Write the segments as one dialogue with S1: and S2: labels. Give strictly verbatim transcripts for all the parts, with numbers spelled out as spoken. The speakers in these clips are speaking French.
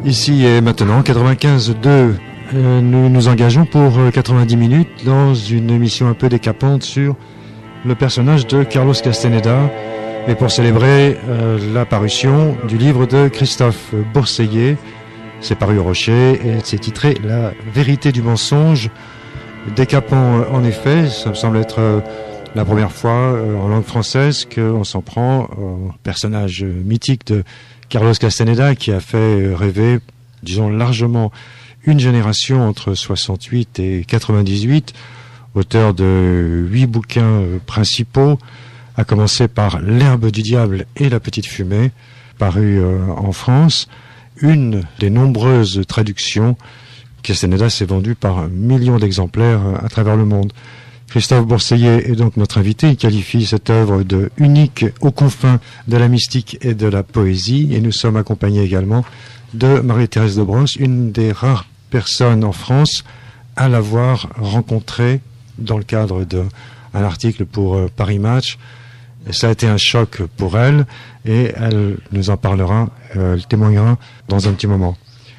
S1: Ici et maintenant, quatre-vingt-quinze virgule deux, euh, nous nous engageons pour quatre-vingt-dix minutes dans une émission un peu décapante sur le personnage de Carlos Castaneda et pour célébrer euh, la parution du livre de Christophe Bourseiller. C'est paru au Rocher et c'est titré « La vérité du mensonge ». Décapant euh, en effet, ça me semble être euh, la première fois euh, en langue française qu'on s'en prend au personnage mythique de Carlos Castaneda qui a fait rêver, disons largement, une génération entre soixante-huit et quatre-vingt-dix-huit, auteur de huit bouquins principaux, à commencer par L'herbe du diable et La petite fumée, paru euh, en France, une des nombreuses traductions. Castaneda s'est vendu par millions d'exemplaires à travers le monde. Christophe Bourseiller est donc notre invité. Il qualifie cette œuvre de unique aux confins de la mystique et de la poésie. Et nous sommes accompagnés également de Marie-Thérèse de Brosse, une des rares personnes en France à l'avoir rencontrée dans le cadre d'un article pour euh, Paris Match. Et ça a été un choc pour elle et elle nous en parlera, euh, elle témoignera dans un petit moment.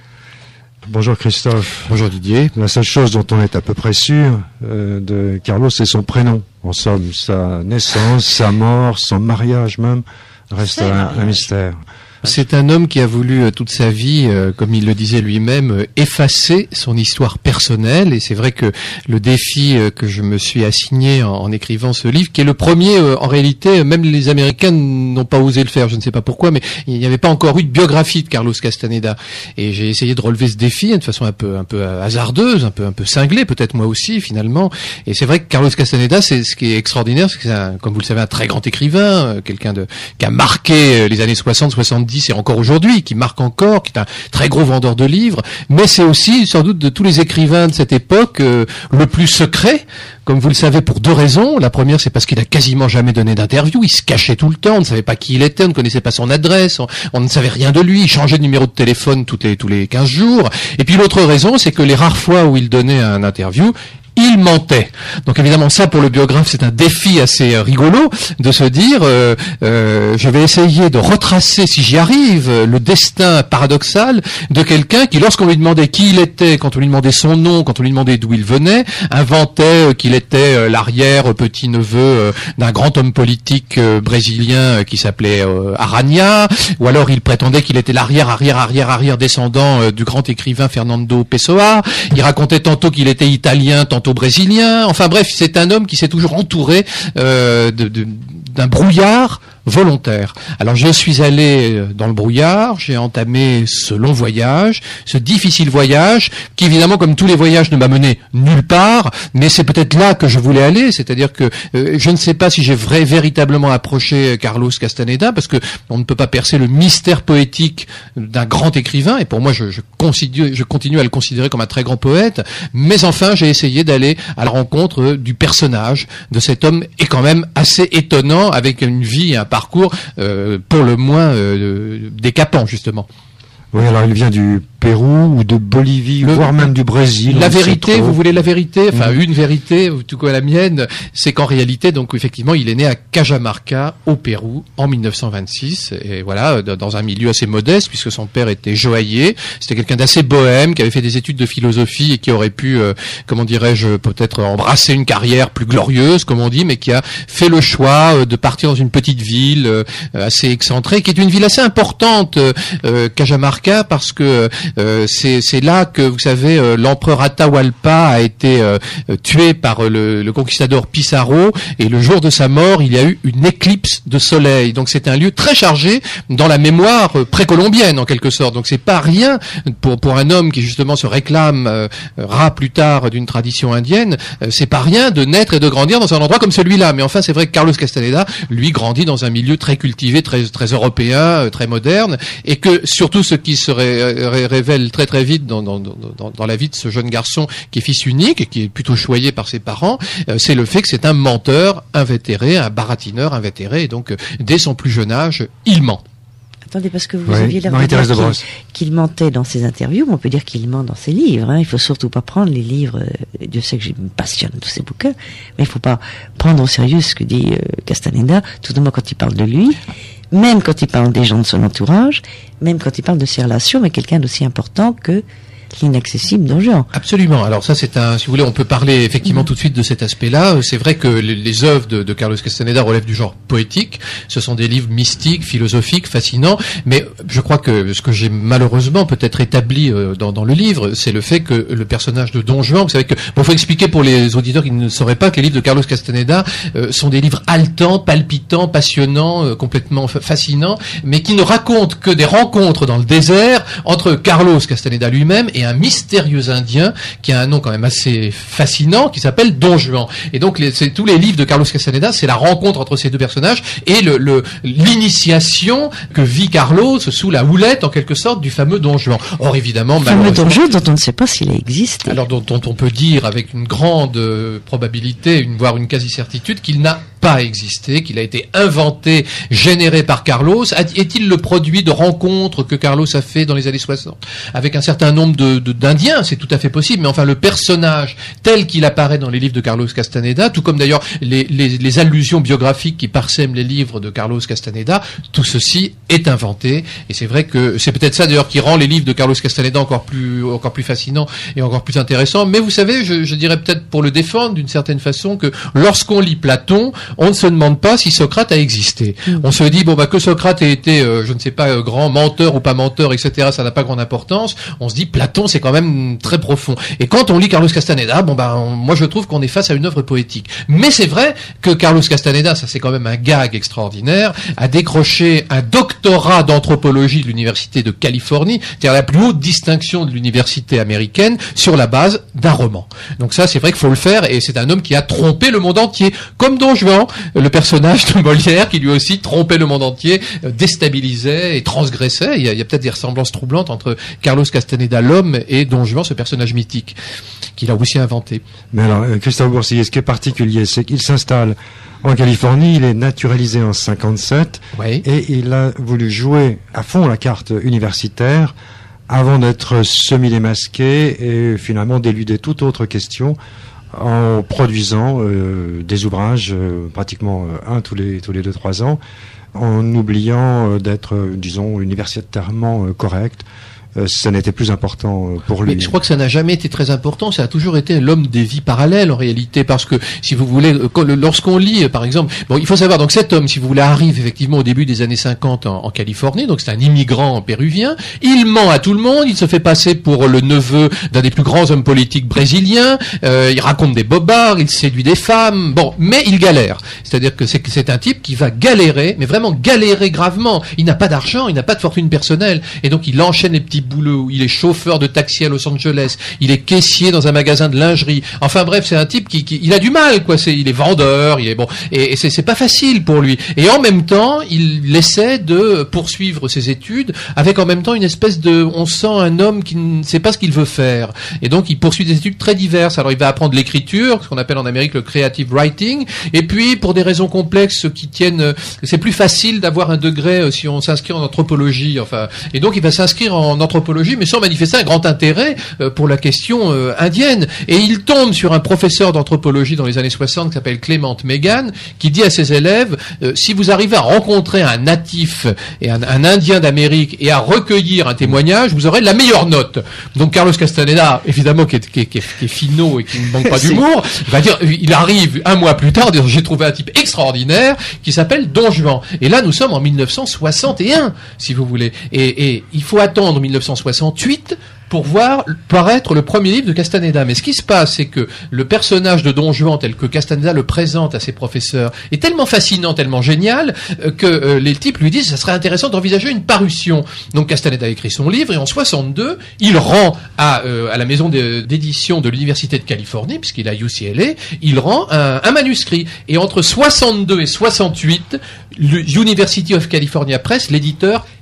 S1: Bonjour Christophe.
S2: Bonjour Didier.
S1: La seule chose dont on est à peu près sûr euh, de Carlos, c'est son prénom. En somme, sa naissance, sa mort, son mariage même, reste un, un mystère.
S2: C'est un homme qui a voulu toute sa vie, euh, comme il le disait lui-même, euh, effacer son histoire personnelle. Et c'est vrai que le défi euh, que je me suis assigné en, en écrivant ce livre, qui est le premier, euh, en réalité, même les Américains n'ont pas osé le faire, je ne sais pas pourquoi, mais il n'y avait pas encore eu de biographie de Carlos Castaneda. Et j'ai essayé de relever ce défi de façon un peu, un peu hasardeuse, un peu, un peu cinglée, peut-être moi aussi, finalement. Et c'est vrai que Carlos Castaneda, c'est ce qui est extraordinaire, c'est que c'est, un, comme vous le savez, un très grand écrivain, euh, quelqu'un de qui a marqué les années soixante, soixante-dix, et encore aujourd'hui, qui marque encore, qui est un très gros vendeur de livres, mais c'est aussi, sans doute, de tous les écrivains de cette époque, euh, le plus secret, comme vous le savez, pour deux raisons. La première, c'est parce qu'il a quasiment jamais donné d'interview, il se cachait tout le temps, on ne savait pas qui il était, on ne connaissait pas son adresse, on, on ne savait rien de lui, il changeait de numéro de téléphone toutes les, tous les quinze jours. Et puis l'autre raison, c'est que les rares fois où il donnait un interview, il mentait. Donc évidemment, ça pour le biographe, c'est un défi assez euh, rigolo de se dire euh, euh, je vais essayer de retracer, si j'y arrive, le destin paradoxal de quelqu'un qui, lorsqu'on lui demandait qui il était, quand on lui demandait son nom, quand on lui demandait d'où il venait, inventait euh, qu'il était euh, l'arrière petit-neveu euh, d'un grand homme politique euh, brésilien euh, qui s'appelait euh, Aranha, ou alors il prétendait qu'il était l'arrière, arrière, arrière, arrière descendant euh, du grand écrivain Fernando Pessoa. Il racontait tantôt qu'il était italien, tantôt brésilien. Enfin bref, c'est un homme qui s'est toujours entouré euh, de, de, d'un brouillard volontaire. Alors je suis allé dans le brouillard, j'ai entamé ce long voyage, ce difficile voyage, qui évidemment, comme tous les voyages, ne m'a mené nulle part, mais c'est peut-être là que je voulais aller, c'est-à-dire que euh, je ne sais pas si j'ai vrai, véritablement approché Carlos Castaneda, parce que on ne peut pas percer le mystère poétique d'un grand écrivain, et pour moi je, je, considère, je continue à le considérer comme un très grand poète, mais enfin j'ai essayé d'aller à la rencontre du personnage de cet homme, est quand même assez étonnant, avec une vie, un parcours euh, pour le moins euh, décapant, justement.
S1: Oui, alors il vient du Pérou ou de Bolivie, le, voire même du Brésil.
S2: La vérité, vous voulez la vérité, enfin mmh. une vérité, en tout cas la mienne, c'est qu'en réalité, donc effectivement, il est né à Cajamarca, au Pérou, en mille neuf cent vingt-six, et voilà, dans un milieu assez modeste, puisque son père était joaillier, c'était quelqu'un d'assez bohème, qui avait fait des études de philosophie et qui aurait pu, euh, comment dirais-je, peut-être embrasser une carrière plus glorieuse, comme on dit, mais qui a fait le choix euh, de partir dans une petite ville euh, assez excentrée, qui est une ville assez importante, euh, Cajamarca, parce que Euh, c'est, c'est là que, vous savez, euh, l'empereur Atahualpa a été euh, tué par euh, le, le conquistador Pizarro, et le jour de sa mort, il y a eu une éclipse de soleil. Donc c'est un lieu très chargé dans la mémoire euh, précolombienne, en quelque sorte. Donc c'est pas rien pour pour un homme qui justement se réclame euh, rat plus tard d'une tradition indienne. Euh, c'est pas rien de naître et de grandir dans un endroit comme celui-là. Mais enfin, c'est vrai que Carlos Castaneda, lui, grandit dans un milieu très cultivé, très très européen, euh, très moderne, et que surtout ce qui serait ré, ré, révèle très très vite dans, dans, dans, dans la vie de ce jeune garçon qui est fils unique et qui est plutôt choyé par ses parents, euh, c'est le fait que c'est un menteur invétéré, un baratineur invétéré, et donc euh, dès son plus jeune âge, il ment.
S3: Attendez, parce que vous
S1: oui,
S3: aviez l'air de dire qu'il, qu'il mentait dans ses interviews, mais on peut dire qu'il ment dans ses livres. Hein. Il faut surtout pas prendre les livres. Euh, Dieu sait que je me passionne tous ces bouquins, mais il faut pas prendre au sérieux ce que dit euh, Castaneda, tout de même quand il parle de lui. même quand il parle des gens de son entourage, même quand il parle de ses relations, mais quelqu'un d'aussi important que l'inaccessible Don Juan.
S2: Absolument. Alors ça, c'est un, si vous voulez, on peut parler effectivement mmh. tout de suite de cet aspect-là. C'est vrai que les, les œuvres de, de Carlos Castaneda relèvent du genre poétique. Ce sont des livres mystiques, philosophiques, fascinants. Mais je crois que ce que j'ai malheureusement peut-être établi euh, dans, dans le livre, c'est le fait que le personnage de Don Juan, vous savez que, bon, faut expliquer pour les auditeurs qui ne sauraient pas que les livres de Carlos Castaneda euh, sont des livres haletants, palpitants, passionnants, euh, complètement f- fascinants, mais qui ne racontent que des rencontres dans le désert entre Carlos Castaneda lui-même et un mystérieux indien qui a un nom quand même assez fascinant qui s'appelle Don Juan. Et donc les, c'est, tous les livres de Carlos Castaneda, c'est la rencontre entre ces deux personnages et le, le, l'initiation que vit Carlos sous la houlette en quelque sorte du fameux Don Juan. Or évidemment,
S3: le fameux Don Juan dont on ne sait pas s'il a existé.
S2: Alors dont, dont on peut dire avec une grande euh, probabilité, une, voire une quasi-certitude, qu'il n'a pas existé, qu'il a été inventé, généré par Carlos. Est-il le produit de rencontres que Carlos a fait dans les années soixante avec un certain nombre de, de, d'Indiens? C'est tout à fait possible, mais enfin le personnage tel qu'il apparaît dans les livres de Carlos Castaneda, tout comme d'ailleurs les, les, les allusions biographiques qui parsèment les livres de Carlos Castaneda, tout ceci est inventé. Et c'est vrai que c'est peut-être ça d'ailleurs qui rend les livres de Carlos Castaneda encore plus, encore plus fascinants et encore plus intéressants. Mais vous savez, je, je dirais peut-être pour le défendre d'une certaine façon que lorsqu'on lit Platon, on ne se demande pas si Socrate a existé. Mmh. On se dit bon bah que Socrate ait été, euh, je ne sais pas, euh, grand menteur ou pas menteur, et cetera. Ça n'a pas grande importance. On se dit Platon, c'est quand même très profond. Et quand on lit Carlos Castaneda, bon bah on, moi je trouve qu'on est face à une œuvre poétique. Mais c'est vrai que Carlos Castaneda, ça c'est quand même un gag extraordinaire, a décroché un doctorat d'anthropologie de l'université de Californie, c'est-à-dire la plus haute distinction de l'université américaine, sur la base d'un roman. Donc ça c'est vrai qu'il faut le faire, et c'est un homme qui a trompé le monde entier, comme Don Juan, le personnage de Molière qui lui aussi trompait le monde entier, déstabilisait et transgressait. Il y a, il y a peut-être des ressemblances troublantes entre Carlos Castaneda l'homme et Don Juan, ce personnage mythique qu'il a aussi inventé.
S1: Mais alors, Christophe Boursier, ce qui est particulier, c'est qu'il s'installe en Californie, il est naturalisé en cinquante-sept, oui. Et il a voulu jouer à fond la carte universitaire avant d'être semi-démasqué et finalement d'éluder toute autre question en produisant euh, des ouvrages, euh, pratiquement euh, un tous les tous les deux trois ans, en oubliant euh, d'être, euh, disons, universitairement euh, correct. Euh, ça n'était plus important pour lui.
S2: Mais je crois que ça n'a jamais été très important. Ça a toujours été l'homme des vies parallèles en réalité, parce que si vous voulez, lorsqu'on lit, par exemple, bon, il faut savoir donc cet homme, si vous voulez, arrive effectivement au début des années cinquante en, en Californie. Donc c'est un immigrant péruvien. Il ment à tout le monde. Il se fait passer pour le neveu d'un des plus grands hommes politiques brésiliens. Euh, il raconte des bobards. Il séduit des femmes. Bon, mais il galère. C'est-à-dire que c'est, c'est un type qui va galérer, mais vraiment galérer gravement. Il n'a pas d'argent, il n'a pas de fortune personnelle, et donc il enchaîne les petits boulot, il est chauffeur de taxi à Los Angeles, il est caissier dans un magasin de lingerie. Enfin bref, c'est un type qui, qui il a du mal, quoi. C'est, il est vendeur, il est bon, et, et c'est, c'est pas facile pour lui. Et en même temps, il essaie de poursuivre ses études avec en même temps une espèce de, on sent un homme qui ne sait pas ce qu'il veut faire, et donc il poursuit des études très diverses. Alors il va apprendre l'écriture, ce qu'on appelle en Amérique le creative writing, et puis pour des raisons complexes qui tiennent, c'est plus facile d'avoir un degré si on s'inscrit en anthropologie. Enfin, et donc il va s'inscrire en anthropologie, mais sans manifester un grand intérêt euh, pour la question euh, indienne. Et il tombe sur un professeur d'anthropologie dans les années soixante qui s'appelle Clement Megan, qui dit à ses élèves, euh, si vous arrivez à rencontrer un natif et un, un indien d'Amérique et à recueillir un témoignage, vous aurez la meilleure note. Donc Carlos Castaneda, évidemment, qui est, qui est, qui est, qui est finot et qui ne manque pas d'humour, va dire, il arrive un mois plus tard, dire, j'ai trouvé un type extraordinaire qui s'appelle Don Juan. Et là, nous sommes en mille neuf cent soixante et un, si vous voulez. Et, et il faut attendre mille neuf cent soixante-huit pour voir paraître le premier livre de Castaneda. Mais ce qui se passe, c'est que le personnage de Don Juan, tel que Castaneda le présente à ses professeurs, est tellement fascinant, tellement génial, euh, que euh, les types lui disent que ça serait intéressant d'envisager une parution. Donc Castaneda écrit son livre, et en soixante-deux, il rend à, euh, à la maison de, d'édition de l'Université de Californie, puisqu'il est à U C L A, il rend un, un manuscrit. Et entre soixante-deux et soixante-huit, l'University of California Press, l'éditeur,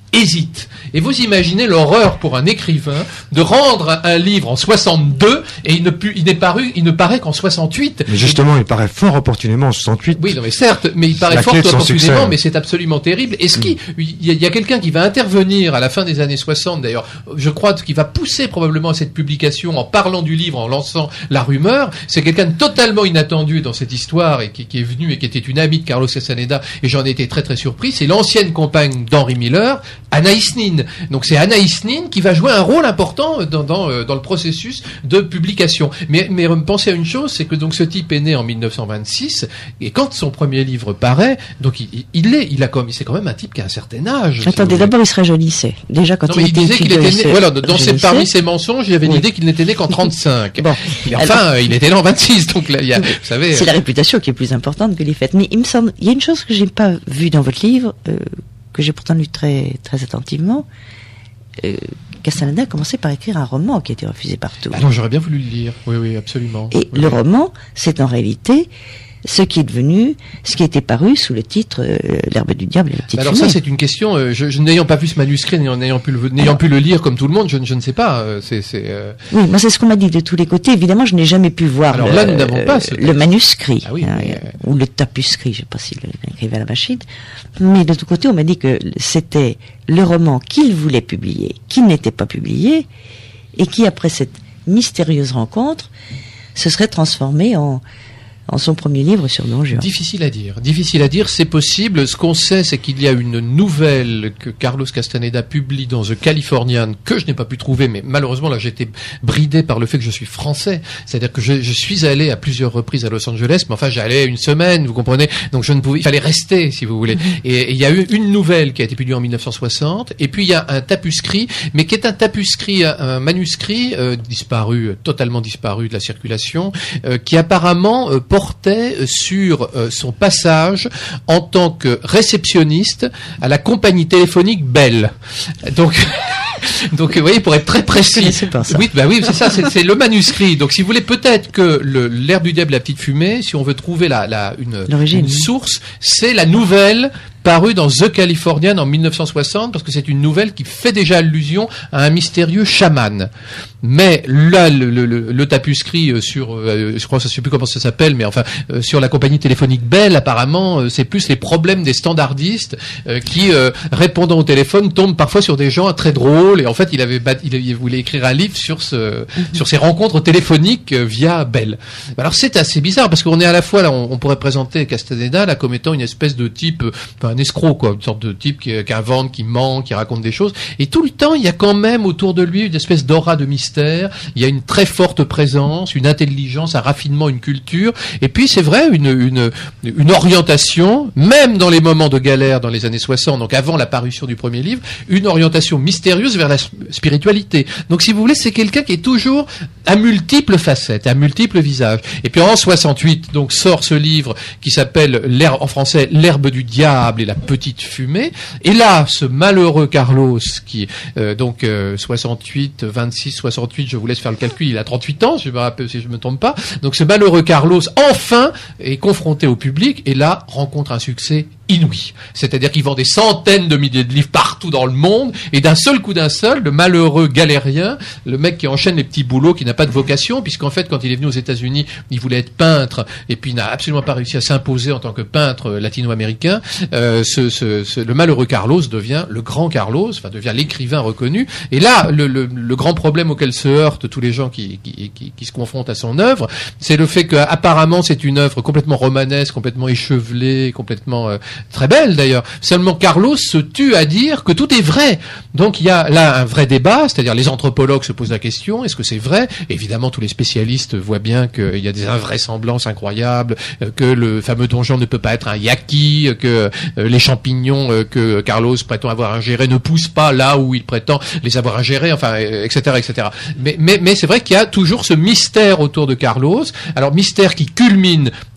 S2: hésite. Et vous imaginez l'horreur pour un écrivain de rendre un livre en soixante-deux et il ne, pu, il n'est paru, il ne paraît qu'en soixante-huit.
S1: Mais justement, il paraît fort opportunément en soixante-huit.
S2: Oui, non, mais certes, mais il paraît fort opportunément, mais c'est absolument terrible. Est-ce qu'il il y a, y a quelqu'un qui va intervenir à la fin des années soixante, d'ailleurs, je crois, qui va pousser probablement à cette publication en parlant du livre, en lançant la rumeur. C'est quelqu'un de totalement inattendu dans cette histoire et qui, qui est venu et qui était une amie de Carlos Castaneda, et j'en ai été très très surpris. C'est l'ancienne compagne d'Henry Miller, Anaïs Nin. Donc c'est Anaïs Nin qui va jouer un rôle important dans, dans, dans le processus de publication. Mais, mais pensez à une chose, c'est que donc ce type est né en mille neuf cent vingt-six, et quand son premier livre paraît, donc il, il est, il a comme, c'est quand même un type qui a un certain âge.
S3: Attendez,
S2: si
S3: d'abord il se rajeunissait. Déjà quand
S2: non,
S3: il,
S2: il
S3: était
S2: disait qu'il était né, voilà, dans ses, parmi ses mensonges, il avait
S3: oui.
S2: l'idée qu'il n'était né qu'en trente-cinq.
S3: Bon.
S2: Et enfin, alors, il était né en vingt-six, donc là, il y a, vous savez.
S3: C'est la réputation qui est plus importante que les faits. Mais il me semble, il y a une chose que j'ai pas vue dans votre livre, euh, que j'ai pourtant lu très, très attentivement. Euh, Castaneda a commencé par écrire un roman qui a été refusé partout.
S2: Ah non, j'aurais bien voulu le lire. Oui, oui, absolument.
S3: Et
S2: oui,
S3: le
S2: oui.
S3: roman, c'est en réalité ce qui est devenu, ce qui était paru sous le titre euh, L'herbe du diable et la petite
S2: Alors
S3: fumée.
S2: ça, c'est une question. Euh, je, je n'ayant pas vu ce manuscrit, n'ayant, n'ayant pu le, n'ayant pu le lire comme tout le monde, je, je ne sais pas. Euh, c'est, c'est. Euh...
S3: Oui, moi c'est ce qu'on m'a dit de tous les côtés. Évidemment, je n'ai jamais pu voir.
S2: Alors
S3: le,
S2: là, nous n'avons pas ce
S3: le manuscrit,
S2: ah oui,
S3: hein,
S2: mais...
S3: ou le tapuscrit. Je ne sais pas s'il l'écrivait à la machine. Mais de tout côté, on m'a dit que c'était le roman qu'il voulait publier, qui n'était pas publié, et qui, après cette mystérieuse rencontre, se serait transformé en en son premier livre sur Don Juan.
S2: Difficile à dire. Difficile à dire, c'est possible. Ce qu'on sait, c'est qu'il y a une nouvelle que Carlos Castaneda publie dans The Californian, que je n'ai pas pu trouver, mais malheureusement, là, j'étais bridé par le fait que je suis français. C'est-à-dire que je, je suis allé à plusieurs reprises à Los Angeles, mais enfin, j'allais une semaine, vous comprenez? Donc, je ne pouvais, il fallait rester, si vous voulez. Et il y a eu une nouvelle qui a été publiée en mille neuf cent soixante, et puis il y a un tapuscrit, mais qui est un tapuscrit, un, un manuscrit, euh, disparu, totalement disparu de la circulation, euh, qui apparemment, euh, portait sur euh, son passage en tant que réceptionniste à la compagnie téléphonique Bell. Donc, donc, vous voyez, pour être très précis.
S3: C'est pas ça.
S2: Oui, bah oui, c'est ça, c'est, c'est le manuscrit. Donc, si vous voulez, peut-être que le, l'herbe du diable, la petite fumée, si on veut trouver la, la, une, une source, c'est la nouvelle paru dans The Californian en mille neuf cent soixante, parce que c'est une nouvelle qui fait déjà allusion à un mystérieux chaman. Mais là, le, le, le, le tapuscrit sur, euh, je crois, je ne sais plus comment ça s'appelle, mais enfin, euh, sur la compagnie téléphonique Bell, apparemment, euh, c'est plus les problèmes des standardistes euh, qui, euh, répondant au téléphone, tombent parfois sur des gens très drôles. Et en fait, il avait, bat, il, il voulait écrire un livre sur ce, sur ces rencontres téléphoniques euh, via Bell. Alors c'est assez bizarre parce qu'on est à la fois là, on, on pourrait présenter Castaneda là comme étant une espèce de type, enfin, un escroc quoi, une sorte de type qui, qui invente, qui ment, qui raconte des choses. Et tout le temps, il y a quand même autour de lui une espèce d'aura de mystère. Il y a une très forte présence, une intelligence, un raffinement, une culture. Et puis c'est vrai, une, une, une orientation, même dans les moments de galère dans les années soixante, donc avant la parution du premier livre, une orientation mystérieuse vers la spiritualité. Donc si vous voulez, c'est quelqu'un qui est toujours à multiples facettes, à multiples visages. Et puis en soixante-huit, donc sort ce livre qui s'appelle l'herbe, en français L'herbe du diable et la petite fumée. Et là, ce malheureux Carlos qui euh, donc euh, soixante-huit, vingt-six, soixante-huit, je vous laisse faire le calcul, il a trente-huit ans, si je me rappelle, si je me trompe pas. Donc ce malheureux Carlos enfin est confronté au public et là rencontre un succès inouï. C'est-à-dire qu'il vend des centaines de milliers de livres partout dans le monde, et d'un seul coup d'un seul, le malheureux galérien, le mec qui enchaîne les petits boulots, qui n'a pas de vocation, puisqu'en fait, quand il est venu aux États-Unis, il voulait être peintre, et puis il n'a absolument pas réussi à s'imposer en tant que peintre latino-américain. Euh, ce, ce, ce, le malheureux Carlos devient le grand Carlos, enfin devient l'écrivain reconnu. Et là, le, le, le grand problème auquel se heurtent tous les gens qui, qui, qui, qui se confrontent à son œuvre, c'est le fait qu'apparemment c'est une œuvre complètement romanesque, complètement échevelée, complètement euh, très belle d'ailleurs. Seulement Carlos se tue à dire que tout est vrai. Donc il y a là un vrai débat, c'est-à-dire les anthropologues se posent la question, est-ce que c'est vrai? Évidemment tous les spécialistes voient bien qu'il y a des invraisemblances incroyables, que le fameux donjon ne peut pas être un yaqui, que euh, les champignons euh, que Carlos prétend avoir ingérés ne poussent pas là où il prétend les avoir ingérés, enfin, et cetera, et cetera. Mais, mais, mais c'est vrai qu'il y a toujours ce mystère autour de Carlos. Alors mystère qui culmine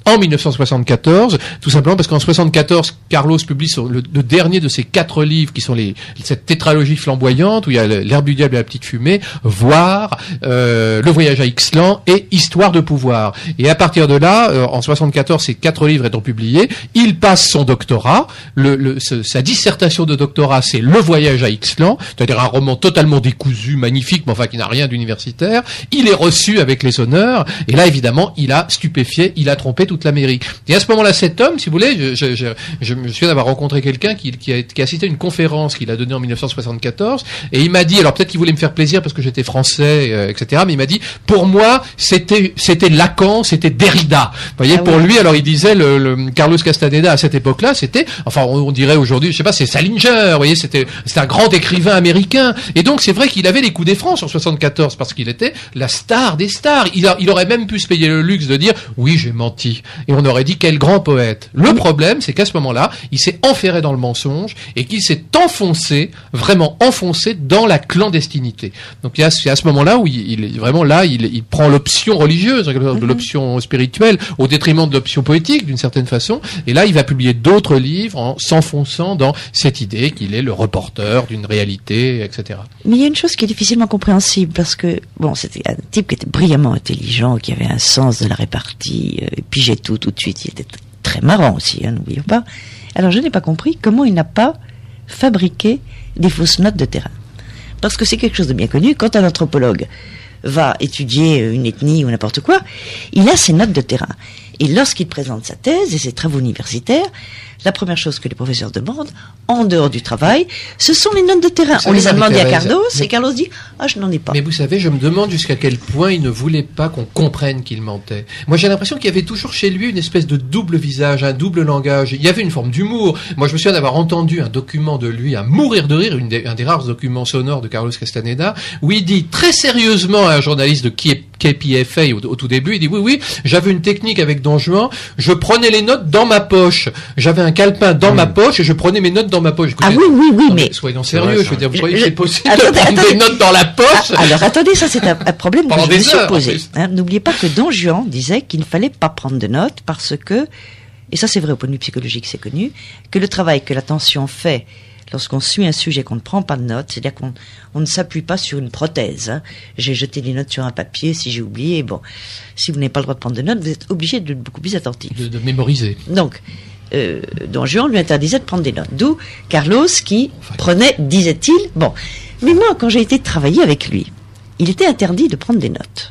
S2: en mille neuf cent soixante-quatorze, tout simplement parce qu'en soixante-quatorze, Carlos publie son, le, le dernier de ses quatre livres qui sont les, cette tétralogie flamboyante où il y a L'herbe du diable et la petite fumée, Voir, euh, Le voyage à Ixtlan et Histoire de pouvoir. Et à partir de là, euh, en soixante-quatorze, ces quatre livres étant publiés, il passe son doctorat. Le, le, ce, sa dissertation de doctorat, c'est Le voyage à Ixtlan, c'est-à-dire un roman totalement décousu, magnifique, mais enfin qui n'a rien d'universitaire. Il est reçu avec les honneurs, et là, évidemment, il a stupéfié, il a trompé toute l'Amérique. Et à ce moment-là, cet homme, si vous voulez, je, je, je, je me souviens d'avoir rencontré quelqu'un qui, qui, a, qui a assisté à une conférence qu'il a donnée en mille neuf cent soixante-quatorze, et il m'a dit, alors peut-être qu'il voulait me faire plaisir parce que j'étais français, euh, et cetera, mais il m'a dit, pour moi, c'était c'était Lacan, c'était Derrida. Vous voyez, ah, pour oui. lui, alors il disait, le, le Carlos Castaneda, à cette époque-là, c'était, enfin, on, on dirait aujourd'hui, je sais pas, c'est Salinger, vous voyez, c'était c'était un grand écrivain américain. Et donc, c'est vrai qu'il avait les coups des francs sur soixante-quatorze parce qu'il était la star des stars. Il, a, il aurait même pu se payer le luxe de dire, oui, j'ai menti. Et on aurait dit, quel grand poète. Le problème, c'est qu'à ce moment-là, il s'est enferré dans le mensonge et qu'il s'est enfoncé, vraiment enfoncé dans la clandestinité. Donc, c'est à ce moment-là où il, il vraiment là, il, il prend l'option religieuse, de l'option spirituelle, au détriment de l'option poétique, d'une certaine façon. Et là, il va publier d'autres livres en s'enfonçant dans cette idée qu'il est le reporter d'une réalité, et cetera.
S3: Mais il y a une chose qui est difficilement compréhensible parce que, bon, c'était un type qui était brillamment intelligent, qui avait un sens de la répartie, euh, il pigeait tout tout de suite. Il était très marrant aussi, hein, n'oublions pas. Alors, je n'ai pas compris comment il n'a pas fabriqué des fausses notes de terrain. Parce que c'est quelque chose de bien connu. Quand un anthropologue va étudier une ethnie ou n'importe quoi, il a ses notes de terrain. Et lorsqu'il présente sa thèse et ses travaux universitaires, la première chose que les professeurs demandent, en dehors du travail, ce sont les notes de terrain. On les a demandées à Carlos, mais... et Carlos dit « Ah, je n'en ai pas ».
S2: Mais vous savez, je me demande jusqu'à quel point il ne voulait pas qu'on comprenne qu'il mentait. Moi, j'ai l'impression qu'il y avait toujours chez lui une espèce de double visage, un double langage. Il y avait une forme d'humour. Moi, je me souviens d'avoir entendu un document de lui, à mourir de rire, une des, un des rares documents sonores de Carlos Castaneda, où il dit très sérieusement à un journaliste de K P F A au, au tout début, il dit « Oui, oui, j'avais une technique avec Don Juan, je prenais les notes dans ma poche. J'avais un calepin dans mmh. ma poche et je prenais mes notes dans ma poche. » Écoutez,
S3: ah oui, oui, oui, mais...
S2: Soyons sérieux, vrai, je veux dire, vous croyez que c'est possible
S3: attendez,
S2: de prendre
S3: attendez.
S2: des notes dans la poche?
S3: Ah, alors, attendez, ça c'est un, un problème que je me suis
S2: heures,
S3: posé. Hein, n'oubliez pas que Don Juan disait qu'il ne fallait pas prendre de notes parce que, et ça c'est vrai au point de vue psychologique, c'est connu, que le travail que l'attention fait lorsqu'on suit un sujet qu'on ne prend pas de notes, c'est-à-dire qu'on on ne s'appuie pas sur une prothèse. Hein. J'ai jeté des notes sur un papier, si j'ai oublié, bon, si vous n'avez pas le droit de prendre de notes, vous êtes obligé d'être beaucoup plus attentif.
S2: De, de mémoriser.
S3: Donc, euh, Don Juan lui interdisait de prendre des notes. D'où Carlos qui enfin, prenait, disait-il, bon. Mais moi, quand j'ai été travailler avec lui, il était interdit de prendre des notes.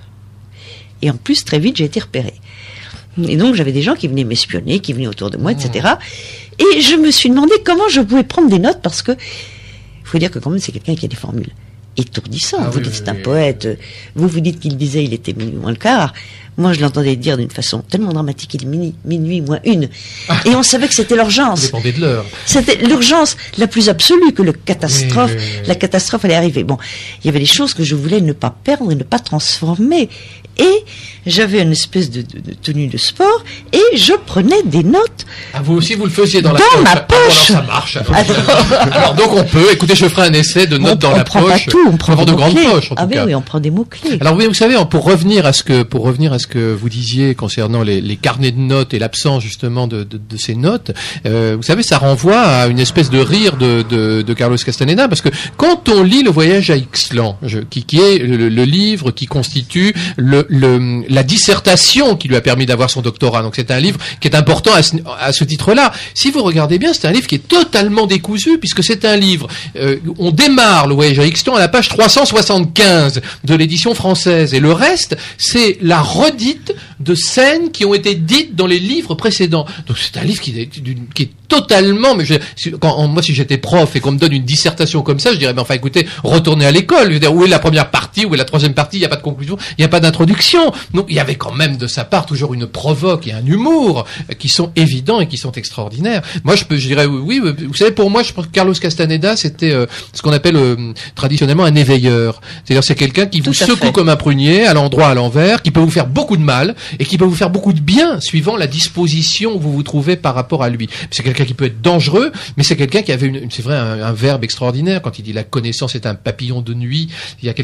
S3: Et en plus, très vite, j'ai été repéré. Et donc, j'avais des gens qui venaient m'espionner, qui venaient autour de moi, et cetera. Et je me suis demandé comment je pouvais prendre des notes parce que, il faut dire que quand même, c'est quelqu'un qui a des formules étourdissantes. Ah, vous oui, dites, oui, c'est un oui, poète. Oui. Vous vous dites qu'il disait, il était minuit moins le quart. Moi, je l'entendais dire d'une façon tellement dramatique, il est minuit, minuit moins une. Ah. Et on savait que c'était l'urgence.
S2: Ça dépendait de l'heure.
S3: C'était l'urgence la plus absolue, que le catastrophe, oui, oui, oui. la catastrophe allait arriver. Bon, il y avait des choses que je voulais ne pas perdre et ne pas transformer. Et j'avais une espèce de, de, de tenue de sport et je prenais des notes.
S2: Ah, vous aussi, vous le faisiez dans la
S3: dans
S2: poche.
S3: ma poche.
S2: Ah, bon, alors ça marche. Alors. alors donc on peut. Écoutez, je ferai un essai de notes
S3: on,
S2: dans
S3: on
S2: la
S3: prend
S2: poche.
S3: Pas tout, on prend
S2: de grandes poches. En
S3: ah
S2: tout
S3: ben
S2: cas.
S3: oui, on prend des mots clés.
S2: Alors oui, vous savez, pour revenir à ce que pour revenir à ce que vous disiez concernant les, les carnets de notes et l'absence justement de, de, de ces notes, euh, vous savez, ça renvoie à une espèce de rire de, de, de Carlos Castaneda, parce que quand on lit Le voyage à Ixtlan, je, qui, qui est le, le livre qui constitue le, le la dissertation qui lui a permis d'avoir son doctorat. Donc c'est un livre qui est important à ce, à ce titre-là. Si vous regardez bien, c'est un livre qui est totalement décousu, puisque c'est un livre, euh, on démarre Le voyage à Ixtlan à la page trois cent soixante-quinze de l'édition française, et le reste, c'est la redite de scènes qui ont été dites dans les livres précédents. Donc c'est un livre qui est, qui est totalement, mais je, quand, moi si j'étais prof et qu'on me donne une dissertation comme ça, je dirais, mais enfin écoutez, retournez à l'école, je veux dire, où est la première partie, où est la troisième partie, il n'y a pas de conclusion, il n'y a pas d'introduction. Donc il y avait quand même de sa part toujours une provoque et un humour qui sont évidents et qui sont extraordinaires. Moi je peux, je dirais, oui, vous savez, pour moi, je pense que Carlos Castaneda, c'était euh, ce qu'on appelle euh, traditionnellement un éveilleur. C'est-à-dire c'est quelqu'un qui vous secoue comme un prunier, à l'endroit, à l'envers, qui peut vous faire beaucoup de mal et qui peut vous faire beaucoup de bien suivant la disposition où vous vous trouvez par rapport à lui. C'est quelqu'un qui peut être dangereux, mais c'est quelqu'un qui avait une, c'est vrai, un, un verbe extraordinaire quand il dit la connaissance est un papillon de nuit. Il y a quelque chose quand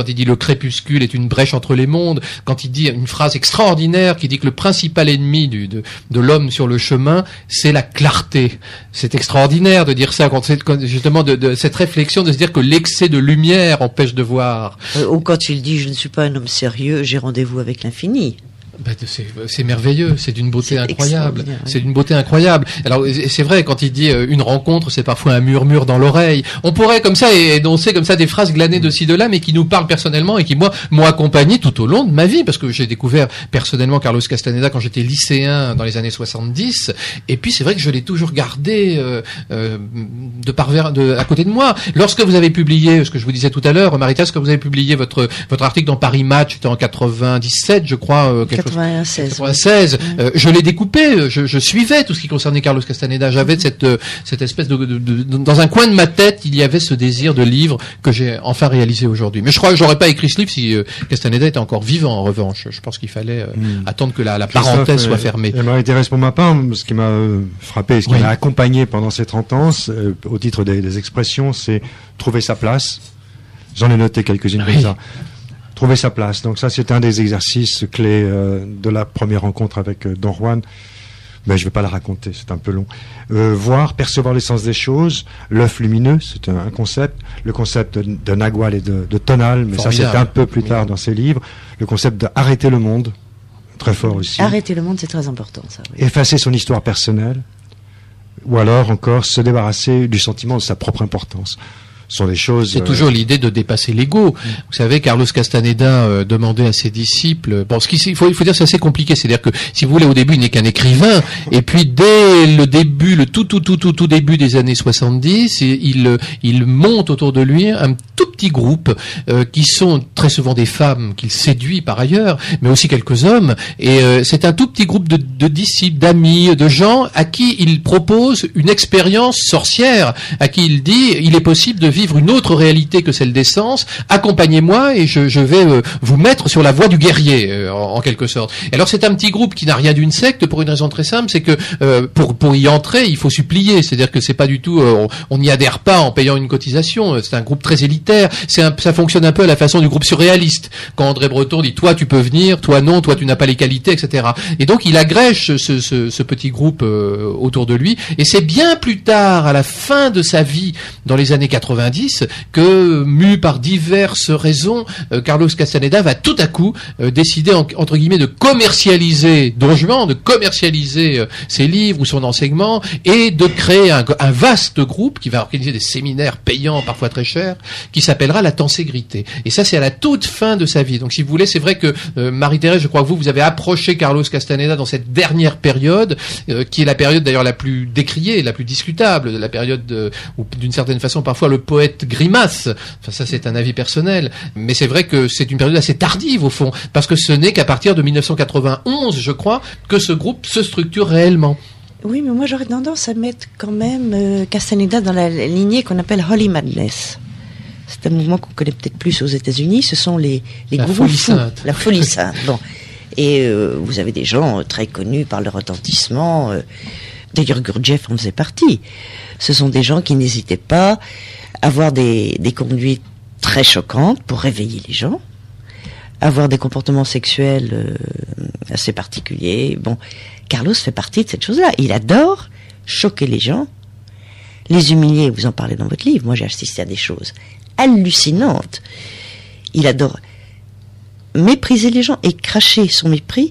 S2: quand il dit le crépuscule est une brèche entre les mondes, quand il dit une phrase extraordinaire qui dit que le principal ennemi du, de, de l'homme sur le chemin, c'est la clarté. C'est extraordinaire de dire ça, quand c'est, quand, justement de, de cette réflexion de se dire que l'excès de lumière empêche de voir.
S3: Euh, ou quand il dit je ne suis pas un homme sérieux, j'ai rendez-vous avec l'infini.
S2: Ben, c'est, c'est merveilleux, c'est d'une beauté
S3: c'est
S2: incroyable.
S3: Oui.
S2: C'est d'une beauté incroyable. Alors c'est vrai, quand il dit euh, une rencontre, c'est parfois un murmure dans l'oreille. On pourrait comme ça énoncer comme ça des phrases glanées de ci de là, mais qui nous parlent personnellement et qui moi m'ont accompagné tout au long de ma vie, parce que j'ai découvert personnellement Carlos Castaneda quand j'étais lycéen dans les années soixante-dix. Et puis c'est vrai que je l'ai toujours gardé euh, euh, de par vers, de à côté de moi. Lorsque vous avez publié, ce que je vous disais tout à l'heure, Marita, lorsque vous avez publié votre votre article dans Paris Match, c'était en quatre-vingt-dix-sept, je crois. Euh,
S3: quatre-vingt-seize.
S2: quatre-vingt-seize. Oui. Euh, je l'ai découpé. Je, je suivais tout ce qui concernait Carlos Castaneda. J'avais cette euh, cette espèce de, de, de, de dans un coin de ma tête, il y avait ce désir de livre que j'ai enfin réalisé aujourd'hui. Mais je crois que j'aurais pas écrit ce livre si euh, Castaneda était encore vivant. En revanche, je pense qu'il fallait euh, mmh. attendre que la, la parenthèse soit fermée.
S1: Elle m'intéresse pour ma part. Ce qui m'a euh, frappé, ce qui oui. m'a accompagné pendant ces trente ans, euh, au titre des, des expressions, c'est trouver sa place. J'en ai noté quelques-unes oui. comme ça. Trouver sa place. Donc ça, c'est un des exercices clés euh, de la première rencontre avec euh, Don Juan. Mais je ne vais pas la raconter, c'est un peu long. Euh, voir, percevoir l'essence des choses. L'œuf lumineux, c'est un, un concept. Le concept de, de Nagual et de, de Tonal, mais Formidable. Ça, c'est un peu plus tard dans ses livres. Le concept d'arrêter le monde, très fort aussi.
S3: Arrêter le monde, c'est très important, ça. Oui.
S1: Effacer son histoire personnelle. Ou alors, encore, se débarrasser du sentiment de sa propre importance. Sont des choses.
S2: C'est euh... toujours l'idée de dépasser l'ego. Mmh. Vous savez, Carlos Castaneda euh, demandait à ses disciples. Bon, ce qu'il il faut, il faut dire, c'est assez compliqué. C'est-à-dire que, si vous voulez, au début, il n'est qu'un écrivain, et puis dès le début, le tout, tout, tout, tout, tout début des années soixante-dix, il, il monte autour de lui un tout petit groupe euh, qui sont très souvent des femmes qu'il séduit par ailleurs, mais aussi quelques hommes. Et euh, c'est un tout petit groupe de, de disciples, d'amis, de gens à qui il propose une expérience sorcière, à qui il dit, il est possible de vivre une autre réalité que celle des sens, accompagnez-moi et je, je vais euh, vous mettre sur la voie du guerrier, euh, en, en quelque sorte. Et alors c'est un petit groupe qui n'a rien d'une secte pour une raison très simple, c'est que euh, pour pour y entrer, il faut supplier, c'est-à-dire que c'est pas du tout, euh, on n'y adhère pas en payant une cotisation, c'est un groupe très élitaire, c'est un, ça fonctionne un peu à la façon du groupe surréaliste, quand André Breton dit toi tu peux venir, toi non, toi tu n'as pas les qualités, et cetera. Et donc il agrège ce, ce, ce petit groupe euh, autour de lui, et c'est bien plus tard, à la fin de sa vie, dans les années quatre-vingt-dix, que, mu par diverses raisons, euh, Carlos Castaneda va tout à coup euh, décider, en, entre guillemets, de commercialiser Don Juan, de commercialiser euh, ses livres ou son enseignement, et de créer un, un vaste groupe qui va organiser des séminaires payants, parfois très chers, qui s'appellera la Tenségrité. Et ça, c'est à la toute fin de sa vie. Donc, si vous voulez, c'est vrai que euh, Marie-Thérèse, je crois que vous, vous avez approché Carlos Castaneda dans cette dernière période, euh, qui est la période d'ailleurs la plus décriée, la plus discutable, la période de, où d'une certaine façon, parfois le poète grimace. Enfin, ça, c'est un avis personnel. Mais c'est vrai que c'est une période assez tardive, au fond, parce que ce n'est qu'à partir de mille neuf cent quatre-vingt-onze, je crois, que ce groupe se structure réellement.
S3: Oui, mais moi, j'aurais tendance à mettre quand même euh, Castaneda dans la lignée qu'on appelle Holy Madness. C'est un mouvement qu'on connaît peut-être plus aux États-Unis. Ce sont les, les
S2: la
S3: gourous
S2: folie
S3: fous.
S2: sainte.
S3: La folie sainte. Bon. Et euh, vous avez des gens euh, très connus par le retentissement. Euh, D'ailleurs, Gurdjieff en faisait partie. Ce sont des gens qui n'hésitaient pas à avoir des, des conduites très choquantes pour réveiller les gens, avoir des comportements sexuels euh, assez particuliers. Bon, Carlos fait partie de cette chose-là. Il adore choquer les gens, les humilier. Vous en parlez dans votre livre. Moi, j'ai assisté à des choses hallucinantes. Il adore mépriser les gens et cracher son mépris.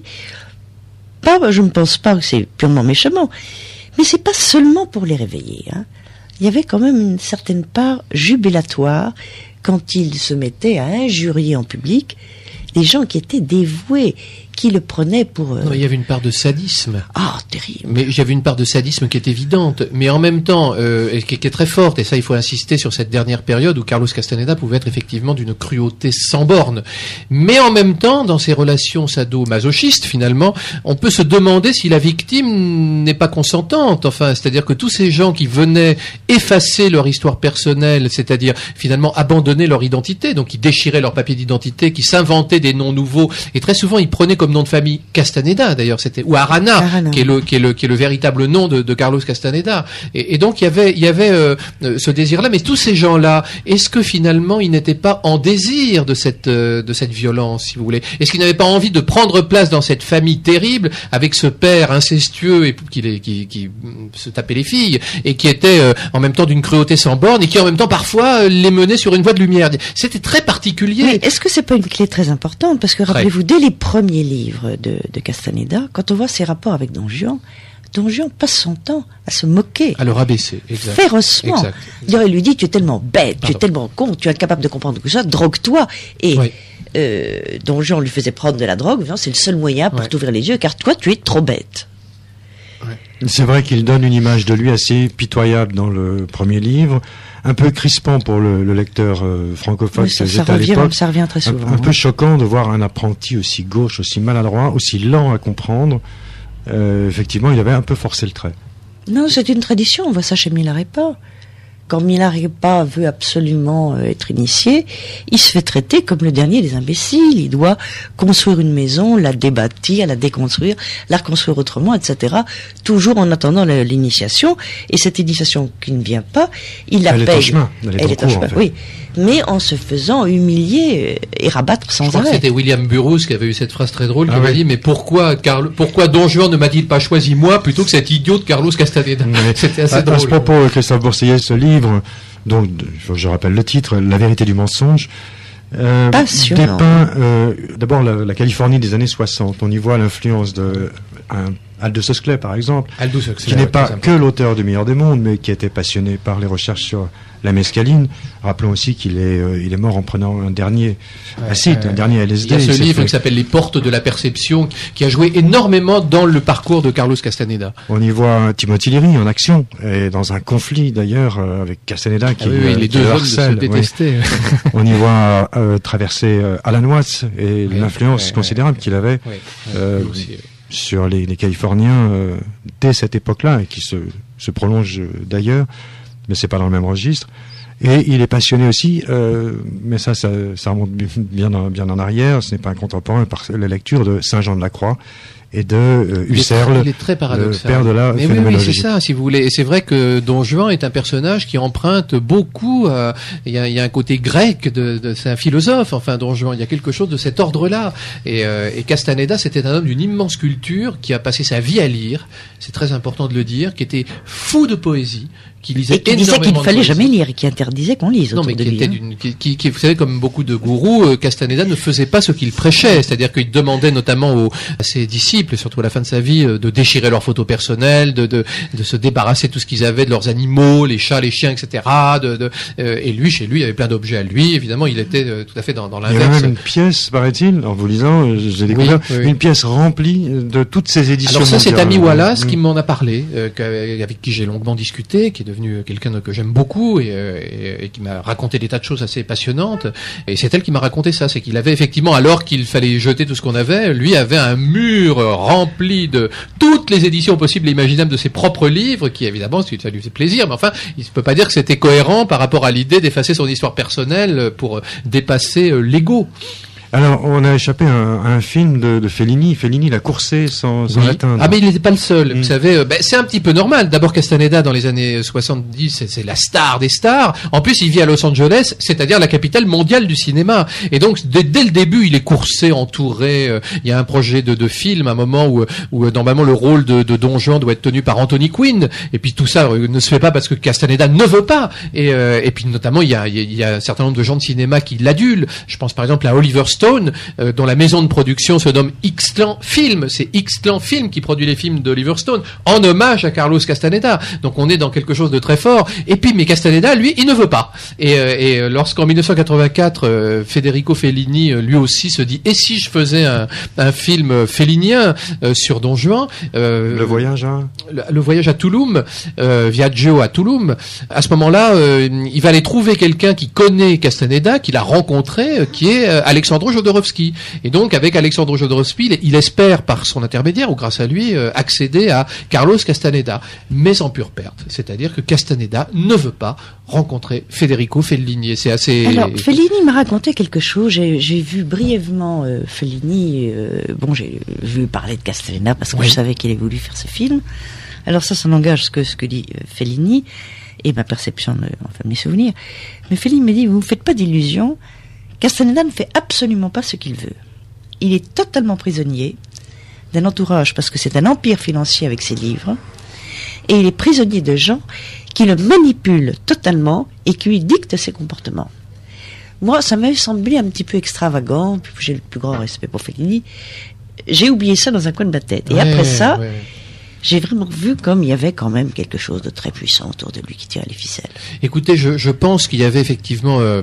S3: Pas, je ne pense pas que c'est purement méchamment, mais c'est pas seulement pour les réveiller. Hein. Il y avait quand même une certaine part jubilatoire quand il se mettait à injurier en public des gens qui étaient dévoués, qui le prenaient pour... Euh...
S2: Non, il y avait une part de sadisme.
S3: Ah, terrible.
S2: Mais il y avait une part de sadisme qui est évidente, mais en même temps, euh, et qui, qui est très forte, et ça il faut insister sur cette dernière période où Carlos Castaneda pouvait être effectivement d'une cruauté sans borne. Mais en même temps, dans ces relations sado-masochistes, finalement, on peut se demander si la victime n'est pas consentante. Enfin, c'est-à-dire que tous ces gens qui venaient effacer leur histoire personnelle, c'est-à-dire finalement abandonner leur identité, donc qui déchiraient leur papier d'identité, qui s'inventaient des noms nouveaux, et très souvent ils prenaient comme comme nom de famille Castaneda d'ailleurs, c'était ou Arana, Arana. qui est le qui est le qui est le véritable nom de, de Carlos Castaneda. Et, et donc il y avait il y avait euh, ce désir-là. Mais tous ces gens-là, est-ce que finalement ils n'étaient pas en désir de cette euh, de cette violence, si vous voulez? Est-ce qu'ils n'avaient pas envie de prendre place dans cette famille terrible avec ce père incestueux et qui qui, qui, qui se tapait les filles et qui était euh, en même temps d'une cruauté sans borne et qui en même temps parfois euh, les menait sur une voie de lumière? C'était très particulier.
S3: Oui, est-ce que c'est pas une clé très importante? Parce que rappelez-vous, dès les premiers livres de, de Castaneda, quand on voit ses rapports avec Don Juan, Don Juan passe son temps à se moquer.
S2: À le rabaisser, exact.
S3: Férocement. Exact, exact. Il lui dit, tu es tellement bête, Pardon. tu es tellement con, tu es incapable de comprendre tout ça, drogue-toi. Et oui. euh, Don Juan lui faisait prendre de la drogue, c'est le seul moyen pour ouais. t'ouvrir les yeux, car toi, tu es trop bête.
S1: C'est vrai qu'il donne une image de lui assez pitoyable dans le premier livre, un peu crispant pour le, le lecteur euh, francophone
S3: que j'étais à l'époque. Ça revient très souvent.
S1: Un, un peu choquant de voir un apprenti aussi gauche, aussi maladroit, aussi lent à comprendre. Euh, effectivement, il avait un peu forcé le trait.
S3: Non, c'est une tradition, on voit ça chez Milarepa. Quand Milarepa veut absolument euh, être initié, il se fait traiter comme le dernier des imbéciles. Il doit construire une maison, la débâtir, la déconstruire, la reconstruire autrement, et cetera. Toujours en attendant le, l'initiation. Et cette initiation qui ne vient pas, il la
S1: elle
S3: paye.
S1: Est en chemin. Elle est
S3: Elle
S1: en
S3: est
S1: cours,
S3: en chemin,
S1: en fait.
S3: oui. Mais en se faisant humilier et rabattre sans
S2: Je crois
S3: arrêt.
S2: que c'était William Burroughs qui avait eu cette phrase très drôle, qui
S1: ah
S2: avait
S1: oui.
S2: dit, mais pourquoi, Carlo, pourquoi Don Juan ne m'a-t-il pas choisi moi plutôt que cet idiot de Carlos Castaneda?
S1: Oui.
S2: C'était assez
S1: à,
S2: drôle.
S1: À ce propos, Christophe Bourseillet, ce livre, donc, je rappelle le titre, La vérité du mensonge, euh, dépeint euh, d'abord la, la Californie des années soixante. On y voit l'influence de un, Aldous Huxley, par exemple,
S2: Aldous Huxley,
S1: qui n'est pas
S2: exemple.
S1: que l'auteur du Meilleur des mondes, mais qui était passionné par les recherches sur la mescaline. Rappelons aussi qu'il est, euh, il est mort en prenant un dernier ouais, acide, euh, un dernier L S D.
S2: Il y a ce
S1: il
S2: livre
S1: fait...
S2: qui s'appelle Les Portes de la Perception, qui a joué énormément dans le parcours de Carlos Castaneda.
S1: On y voit Timothy Leary en action, et dans un conflit d'ailleurs euh, avec Castaneda qui,
S2: ah oui, oui,
S1: euh,
S2: les
S1: qui
S2: deux
S1: le
S2: hommes
S1: harcèle.
S2: se détestaient.
S1: Oui. On y voit euh, traverser euh, Alan Watts et oui, l'influence oui, considérable oui, qu'il avait oui, euh, aussi, oui. sur les, les Californiens euh, dès cette époque-là, et qui se, se prolonge d'ailleurs, mais c'est pas dans le même registre. Et il est passionné aussi, euh, mais ça, ça, ça remonte bien en, bien en arrière, ce n'est pas un contemporain, par la lecture de Saint-Jean de la Croix et de euh, Husserl,
S2: il est très paradoxal.
S1: Le père de la
S2: mais
S1: phénoménologie.
S2: Oui, oui, c'est ça, si vous voulez. Et c'est vrai que Don Juan est un personnage qui emprunte beaucoup. Euh, il, y a, il y a un côté grec, de, de, c'est un philosophe. Enfin, Don Juan, il y a quelque chose de cet ordre-là. Et, euh, et Castaneda, c'était un homme d'une immense culture qui a passé sa vie à lire. C'est très important de le dire, qui était fou de poésie. Qui lisait
S3: et qui disait qu'il ne fallait jamais lire et qui interdisait qu'on lise.
S2: Non, mais qui était d'une, qui, qui, qui, vous savez, comme beaucoup de gourous, euh, Castaneda ne faisait pas ce qu'il prêchait, c'est-à-dire qu'il demandait notamment aux, à ses disciples, surtout à la fin de sa vie, euh, de déchirer leurs photos personnelles, de, de, de se débarrasser de tout ce qu'ils avaient, de leurs animaux, les chats, les chiens, et cetera. De, de, euh, et lui, chez lui, il y avait plein d'objets à lui. Évidemment, il était euh, tout à fait dans, dans l'inverse.
S1: Il y avait même une pièce, paraît-il, en vous lisant, j'ai découvert oui, oui. une pièce remplie de toutes ces éditions.
S2: Alors ça, c'est Ami Wallace mmh. qui m'en a parlé, euh, avec qui j'ai longuement discuté, qui est devenu quelqu'un que j'aime beaucoup et, et, et qui m'a raconté des tas de choses assez passionnantes. Et c'est elle qui m'a raconté ça, c'est qu'il avait effectivement, alors qu'il fallait jeter tout ce qu'on avait, lui avait un mur rempli de toutes les éditions possibles et imaginables de ses propres livres, qui évidemment, ça lui fait plaisir, mais enfin, il ne peut pas dire que c'était cohérent par rapport à l'idée d'effacer son histoire personnelle pour dépasser l'ego.
S1: Alors, on a échappé à un, à un film de, de Fellini. Fellini l'a coursé sans, sans
S2: oui.
S1: l'atteindre.
S2: Ah, mais il n'était pas le seul. Mm. Vous savez, euh, ben, c'est un petit peu normal. D'abord, Castaneda, dans les années soixante-dix, c'est, c'est la star des stars. En plus, il vit à Los Angeles, c'est-à-dire la capitale mondiale du cinéma. Et donc, dès, dès le début, il est coursé, entouré. Euh, il y a un projet de, de film, un moment où, où normalement, le rôle de, de Don Juan doit être tenu par Anthony Quinn. Et puis, tout ça euh, ne se fait pas parce que Castaneda ne veut pas. Et, euh, et puis, notamment, il y a, il y a un certain nombre de gens de cinéma qui l'adulent. Je pense, par exemple, à Oliver Stone, euh, dont la maison de production se nomme X-Clan Film. C'est X-Clan Film qui produit les films d'Oliver Stone en hommage à Carlos Castaneda. Donc on est dans quelque chose de très fort. Et puis, mais Castaneda, lui, il ne veut pas. Et, euh, et lorsqu'en dix-neuf cent quatre-vingt-quatre, euh, Federico Fellini, euh, lui aussi, se dit, et si je faisais un, un film fellinien euh, sur Don Juan, euh,
S1: le voyage à
S2: le, le voyage à Tulum, euh, Viaggio à Tulum. À ce moment-là, euh, il va aller trouver quelqu'un qui connaît Castaneda, qui l'a rencontré, euh, qui est euh, Alexandro Jodorowsky. Et donc, avec Alexandre Jodorowsky, il, il espère, par son intermédiaire, ou grâce à lui, euh, accéder à Carlos Castaneda, mais en pure perte. C'est-à-dire que Castaneda ne veut pas rencontrer Federico Fellini. Et c'est assez...
S3: Alors, Fellini m'a raconté quelque chose. J'ai, j'ai vu brièvement euh, Fellini. Euh, bon, j'ai vu parler de Castaneda parce que oui. je savais qu'il avait voulu faire ce film. Alors ça, ça n'engage ce que, ce que dit euh, Fellini et ma perception, de, enfin mes souvenirs. Mais Fellini me dit, vous ne faites pas d'illusions. Castaneda ne fait absolument pas ce qu'il veut. Il est totalement prisonnier d'un entourage parce que c'est un empire financier avec ses livres. Et il est prisonnier de gens qui le manipulent totalement et qui lui dictent ses comportements. Moi, ça m'avait semblé un petit peu extravagant, puis j'ai le plus grand respect pour Fellini. J'ai oublié ça dans un coin de ma tête. Et ouais, après ça, ouais. j'ai vraiment vu comme il y avait quand même quelque chose de très puissant autour de lui qui tirait les ficelles.
S2: Écoutez, je, je pense qu'il y avait effectivement euh,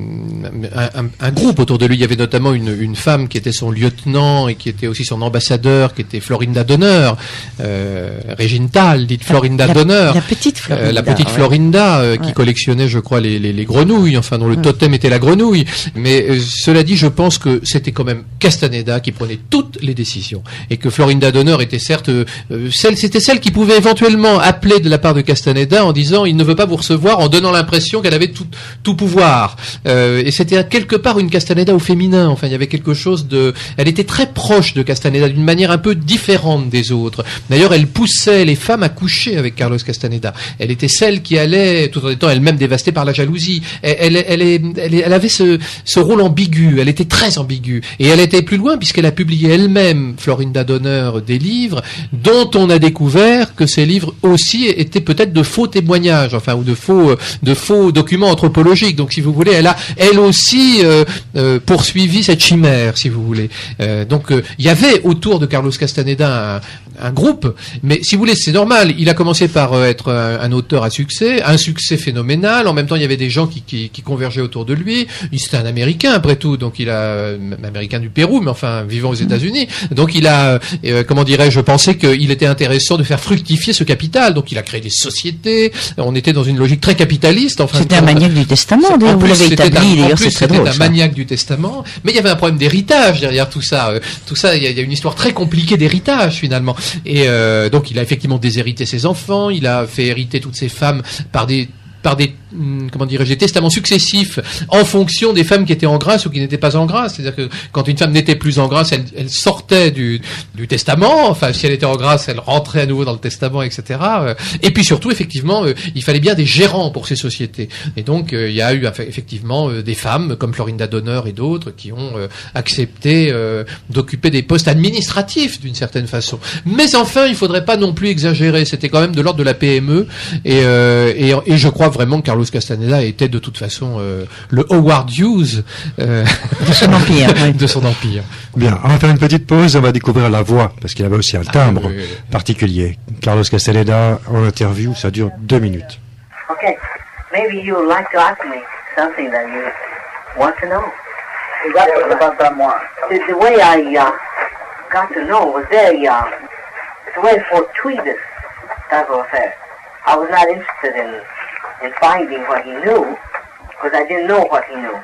S2: un, un, un groupe autour de lui. Il y avait notamment une, une femme qui était son lieutenant et qui était aussi son ambassadeur, qui était Florinda Donner, euh, Régine Thal, dite Florinda
S3: la,
S2: Donner.
S3: La petite Florinda.
S2: Euh, la petite ouais. Florinda euh, qui ouais. collectionnait, je crois, les, les, les grenouilles, enfin dont le ouais. totem était la grenouille. Mais euh, cela dit, je pense que c'était quand même Castaneda qui prenait toutes les décisions et que Florinda Donner était certes euh, c'était celle qui pouvait éventuellement appeler de la part de Castaneda en disant il ne veut pas vous recevoir, en donnant l'impression qu'elle avait tout, tout pouvoir. Euh, et c'était quelque part une Castaneda au féminin. Enfin, il y avait quelque chose de... Elle était très proche de Castaneda d'une manière un peu différente des autres. D'ailleurs, elle poussait les femmes à coucher avec Carlos Castaneda. Elle était celle qui allait, tout en étant elle-même dévastée par la jalousie. Elle, elle, elle, elle, elle, elle avait ce, ce rôle ambigu. Elle était très ambiguë. Et elle était plus loin puisqu'elle a publié elle-même, Florinda Donner, des livres dont on a découvert que ces livres aussi étaient peut-être de faux témoignages, enfin, ou de faux, de faux documents anthropologiques. Donc, si vous voulez, elle a, elle aussi, euh, euh, poursuivi cette chimère, si vous voulez. Euh, donc, il euh, y avait autour de Carlos Castaneda un, un groupe, mais si vous voulez, c'est normal. Il a commencé par euh, être un, un auteur à succès, un succès phénoménal. En même temps, il y avait des gens qui, qui, qui convergeaient autour de lui. C'était un Américain, après tout, donc il a, euh, Américain du Pérou, mais enfin, vivant aux États-Unis. Donc, il a, euh, comment dirais-je, je pensais qu'il était intéressant de faire fructifier ce capital. Donc il a créé des sociétés. On était dans une logique très capitaliste. Enfin,
S3: c'était un maniaque du testament. D'ailleurs, vous l'avez établi. D'ailleurs, c'est très drôle.
S2: C'était un maniaque du testament. Mais il y avait un problème d'héritage derrière tout ça. Tout ça, il y a, il y a une histoire très compliquée d'héritage finalement. Et euh, donc il a effectivement déshérité ses enfants. Il a fait hériter toutes ses femmes par des par des comment dirais-je des testaments successifs en fonction des femmes qui étaient en grâce ou qui n'étaient pas en grâce. C'est-à-dire que quand une femme n'était plus en grâce, elle, elle sortait du, du testament. Enfin, si elle était en grâce, elle rentrait à nouveau dans le testament, et cetera. Et puis surtout, effectivement, il fallait bien des gérants pour ces sociétés. Et donc, il y a eu effectivement des femmes comme Florinda Donner et d'autres qui ont accepté d'occuper des postes administratifs d'une certaine façon. Mais enfin, il faudrait pas non plus exagérer. C'était quand même de l'ordre de la P M E. Et, et, et je crois vraiment que Carlos Castaneda était de toute façon euh, le Howard Hughes euh,
S3: de son empire. Oui.
S2: de son empire.
S1: Bien, on va faire une petite pause, on va découvrir la voix, parce qu'il avait aussi un timbre ah, oui, oui. particulier. Carlos Castaneda en interview, ça dure deux minutes.
S4: Okay, maybe you would like to ask me something that you want to know. Exactly about that more. The, the way I uh, got to know was very, uh, it's a very fortuitous type of affair. I was not interested in in finding what he knew, because I didn't know what he knew.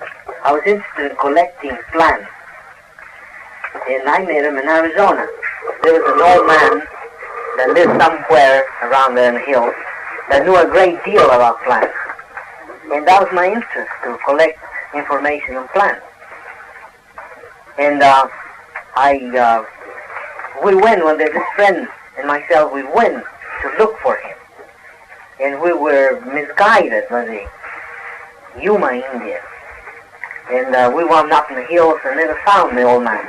S4: I was interested in collecting plants. And I met him in Arizona. There was an old man that lived somewhere around there in the hills that knew a great deal about plants. And that was my interest, to collect information on plants. And uh, I, uh, we went, when this friend and myself, we went to look for him. And we were misguided by the Yuma Indians. And uh, we wound up in the hills and never found the old man.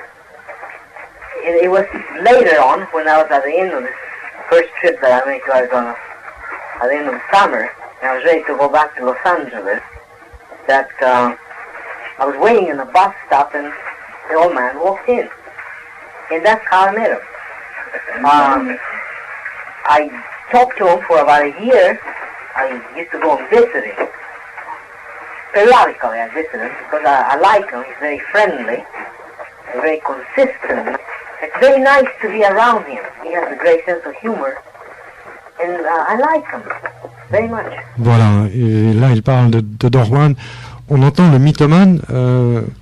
S4: It, it was later on, when I was at the end of this first trip that I made to Arizona, at the end of the summer, and I was ready to go back to Los Angeles, that uh, I was waiting in the bus stop and the old man walked in. And that's how I met him. Um, I talked to him for about a year. I used to go and visit him. Periodically I visit him because I, I like him. He's very friendly and very consistent. It's very nice to be around him. He has a great sense of humor. And uh, I like him very much.
S1: Voilà, et là il parle de, de Don Juan. On entend le mythomane euh,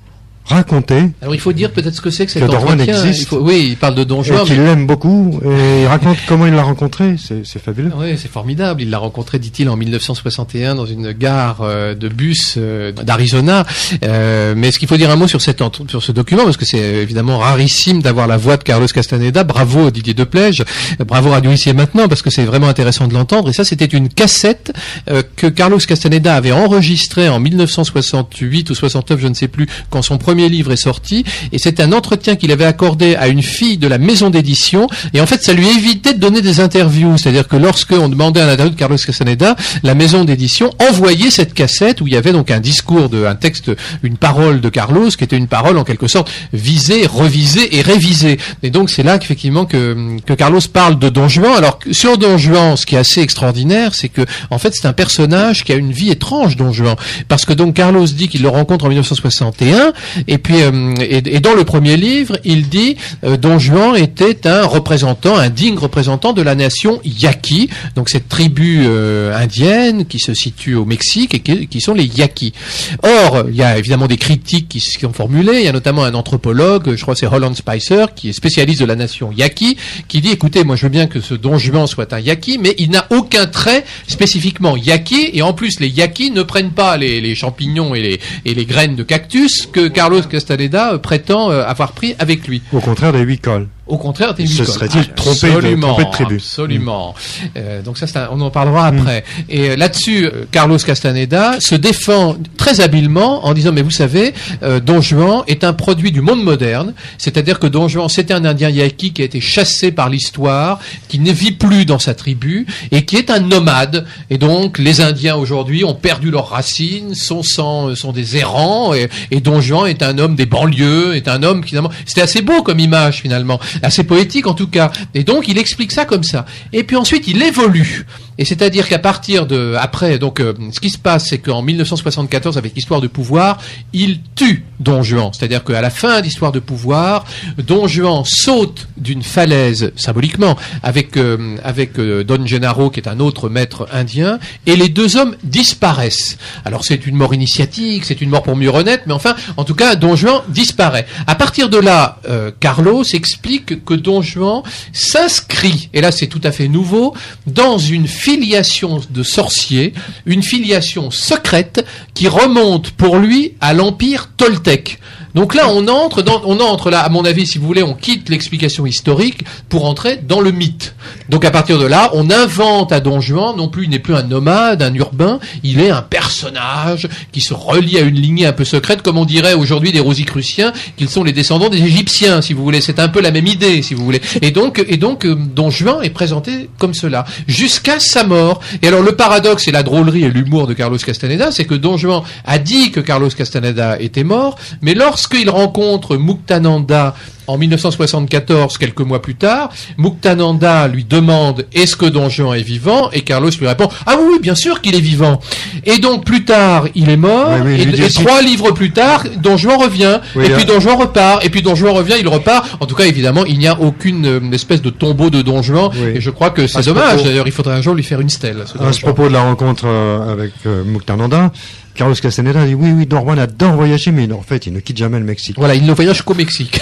S1: raconter.
S2: Alors il faut dire peut-être ce que c'est que cet
S1: Que Don Juan
S2: entretien.
S1: existe.
S2: Il faut, oui, il parle de Don Juan.
S1: Et qu'il
S2: mais-
S1: l'aime beaucoup, et il raconte comment il l'a rencontré, c'est, c'est fabuleux.
S2: Oui, c'est formidable. Il l'a rencontré, dit-il, en mille neuf cent soixante et un dans une gare euh, de bus euh, d'Arizona. Euh, mais est-ce qu'il faut dire un mot sur, cette, ent- sur ce document, parce que c'est euh, évidemment rarissime d'avoir la voix de Carlos Castaneda. Bravo Didier Deplège, euh, bravo Radio Ici et Maintenant, parce que c'est vraiment intéressant de l'entendre. Et ça, c'était une cassette euh, que Carlos Castaneda avait enregistrée en mille neuf cent soixante-huit ou soixante-neuf, je ne sais plus, quand son premier livre est sorti. Et c'est un entretien qu'il avait accordé à une fille de la maison d'édition. Et en fait, ça lui évitait de donner des interviews. C'est-à-dire que lorsque on demandait un interview de Carlos Castaneda, la maison d'édition envoyait cette cassette où il y avait donc un discours, de, un texte, une parole de Carlos, qui était une parole en quelque sorte visée, revisée et révisée. Et donc c'est là qu'effectivement que, que Carlos parle de Don Juan. Alors sur Don Juan, ce qui est assez extraordinaire, c'est que en fait c'est un personnage qui a une vie étrange, Don Juan, parce que donc Carlos dit qu'il le rencontre en mille neuf cent soixante et un, et puis euh, et, et dans le premier livre, il dit euh, Don Juan était un représentant, un digne représentant de la nation Yaqui, donc cette tribu euh, indienne qui se situe au Mexique et qui, qui sont les Yaquis. Or, il y a évidemment des critiques qui sont formulées, il y a notamment un anthropologue, je crois que c'est Holland Spicer, qui est spécialiste de la nation Yaqui, qui dit, écoutez, moi je veux bien que ce Don Juan soit un Yaqui, mais il n'a aucun trait spécifiquement Yaqui, et en plus les Yaquis ne prennent pas les, les champignons et les, et les graines de cactus que Carlos Castaneda euh, prétend euh, avoir pris avec lui.
S1: Au contraire des huit cols.
S2: Au contraire des
S1: Se
S2: huit cols.
S1: serait-il trompé de-
S2: Absolument,
S1: trompé de tribu.
S2: Absolument. Euh, donc ça, c'est un- on en parlera après. Et euh, là-dessus, euh, Carlos Castaneda se défend très habilement en disant, mais vous savez, euh, Don Juan est un produit du monde moderne, c'est-à-dire que Don Juan, c'était un Indien Yaqui qui a été chassé par l'histoire, qui ne vit plus dans sa tribu, et qui est un nomade. Et donc, les Indiens aujourd'hui ont perdu leurs racines, sont, sans, sont des errants, et, et Don Juan est un homme des banlieues, est un homme, finalement, c'était assez beau comme image, finalement, assez poétique en tout cas. Et donc, il explique ça comme ça. Et puis ensuite, il évolue. Et c'est-à-dire qu'à partir de, après, donc, euh, ce qui se passe, c'est qu'en mille neuf cent soixante-quatorze, avec l'histoire de pouvoir, il tue Don Juan. C'est-à-dire qu'à la fin d'histoire de pouvoir, Don Juan saute d'une falaise, symboliquement, avec, euh, avec euh, Don Gennaro, qui est un autre maître indien, et les deux hommes disparaissent. Alors, c'est une mort initiatique, c'est une mort pour mieux renaître, mais enfin, en tout cas, Don Juan disparaît. À partir de là, euh, Carlos explique que Don Juan s'inscrit, et là c'est tout à fait nouveau, dans une filiation de sorciers, une filiation secrète qui remonte pour lui à l'empire toltèque. Donc là, on entre, dans, on entre là, à mon avis, si vous voulez, on quitte l'explication historique pour entrer dans le mythe. Donc à partir de là, on invente à Don Juan, non plus, il n'est plus un nomade, un urbain, il est un personnage qui se relie à une lignée un peu secrète, comme on dirait aujourd'hui des Rosicruciens, qu'ils sont les descendants des Égyptiens, si vous voulez. C'est un peu la même idée, si vous voulez. Et donc, et donc, euh, Don Juan est présenté comme cela, jusqu'à sa mort. Et alors, le paradoxe et la drôlerie et l'humour de Carlos Castaneda, c'est que Don Juan a dit que Carlos Castaneda était mort, mais lorsqu'il rencontre Muktananda en mille neuf cent soixante-quatorze, quelques mois plus tard, Muktananda lui demande est-ce que Don Juan est vivant, et Carlos lui répond ah oui, oui bien sûr qu'il est vivant. Et donc plus tard il est mort,
S1: Oui, oui, il
S2: et,
S1: lui dit
S2: et
S1: aussi-
S2: trois livres plus tard Don Juan revient,
S1: Oui,
S2: et
S1: là-
S2: puis Don Juan repart, et puis Don Juan revient, il repart. En tout cas évidemment il n'y a aucune euh, espèce de tombeau de Don Juan,
S1: Oui.
S2: et je crois que c'est
S1: À ce
S2: dommage.
S1: propos-
S2: D'ailleurs il faudrait un jour lui faire une stèle. ce Don
S1: À ce
S2: Juan.
S1: propos de la rencontre euh, avec euh, Muktananda, Carlos Castaneda dit oui, oui, Don Juan adore voyager, mais en fait, il ne quitte jamais le Mexique.
S2: Voilà, il ne voyage qu'au Mexique.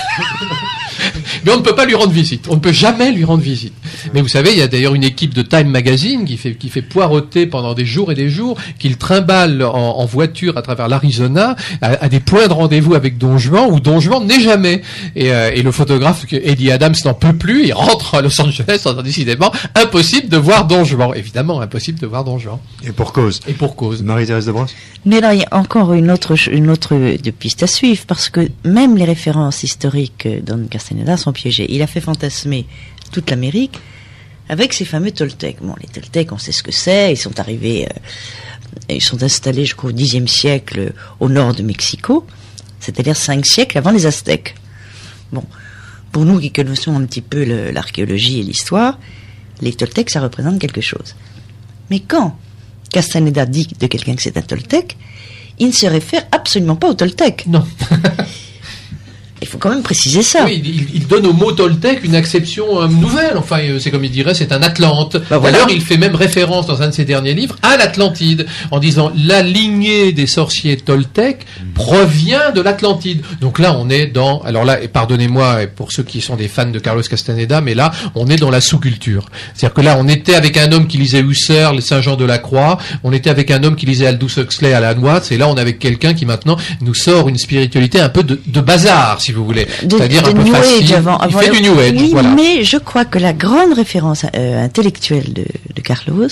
S2: Mais on ne peut pas lui rendre visite. On ne peut jamais lui rendre visite. Mais vous savez, il y a d'ailleurs une équipe de Time Magazine qui fait, qui fait poireauter pendant des jours et des jours, qu'il trimballe en, en voiture à travers l'Arizona, à, à des points de rendez-vous avec Don Juan, où Don Juan n'est jamais. Et, euh, et le photographe, Eddie Adams, n'en peut plus, il rentre à Los Angeles en disant décidément impossible de voir Don Juan. Évidemment, impossible de voir Don Juan.
S1: Et pour cause.
S2: Et pour cause.
S1: Marie-Thérèse de Brosse.
S3: Mais là, il y a encore une autre, ch- une autre de piste à suivre, parce que même les références historiques euh, Don Castaneda sont piégées. Il a fait fantasmer toute l'Amérique avec ces fameux Toltecs. Bon, les Toltecs, on sait ce que c'est. Ils sont arrivés, euh, ils sont installés jusqu'au dixième siècle euh, au nord de Mexico, c'est-à-dire cinq siècles avant les Aztèques. Bon, pour nous qui connaissons un petit peu le- l'archéologie et l'histoire, les Toltecs, ça représente quelque chose. Mais quand Castaneda dit de quelqu'un que c'est un Toltec, il ne se réfère absolument pas aux Toltecs.
S2: Non.
S3: Il faut quand même préciser ça.
S2: Oui, il, il donne au mot Toltec une acception euh, nouvelle. Enfin, euh, c'est comme il dirait, c'est un Atlante.
S3: Bah voilà.
S2: D'ailleurs, il fait même référence dans un de ses derniers livres à l'Atlantide, en disant la lignée des sorciers Toltec provient de l'Atlantide. Donc là, on est dans, alors là, et pardonnez-moi pour ceux qui sont des fans de Carlos Castaneda, mais là, on est dans la sous-culture. C'est-à-dire que là, on était avec un homme qui lisait Husserl, Saint-Jean de la Croix, on était avec un homme qui lisait Aldous Huxley, Alan Watts, et là, on est avec quelqu'un qui maintenant nous sort une spiritualité un peu de, de bazar, si vous voulez.
S3: De,
S2: C'est-à-dire
S3: de
S2: un peu
S3: New
S2: facile.
S3: Age avant, avant
S2: il fait
S3: le...
S2: du New Age,
S3: oui,
S2: voilà.
S3: mais je crois que la grande référence euh, intellectuelle de, de Carlos,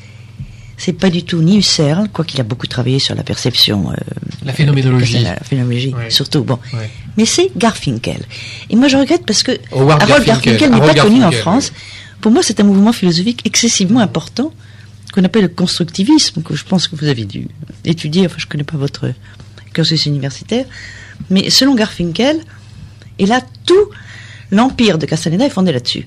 S3: c'est pas du tout ni Husserl, quoiqu'il a beaucoup travaillé sur la perception, euh,
S2: la phénoménologie,
S3: la phénoménologie,
S2: ouais.
S3: surtout. Bon,
S2: ouais.
S3: mais c'est Garfinkel. Et moi, je regrette parce que
S2: Howard
S3: Harold
S2: Garfinkel,
S3: Garfinkel n'est
S2: Harold
S3: pas connu en
S2: Garfinkel,
S3: France.
S2: oui.
S3: Pour moi, c'est un mouvement philosophique excessivement important qu'on appelle le constructivisme, que je pense que vous avez dû étudier. Enfin, je connais pas votre cursus universitaire, mais selon Garfinkel, et là, tout l'empire de Castaneda est fondé là-dessus.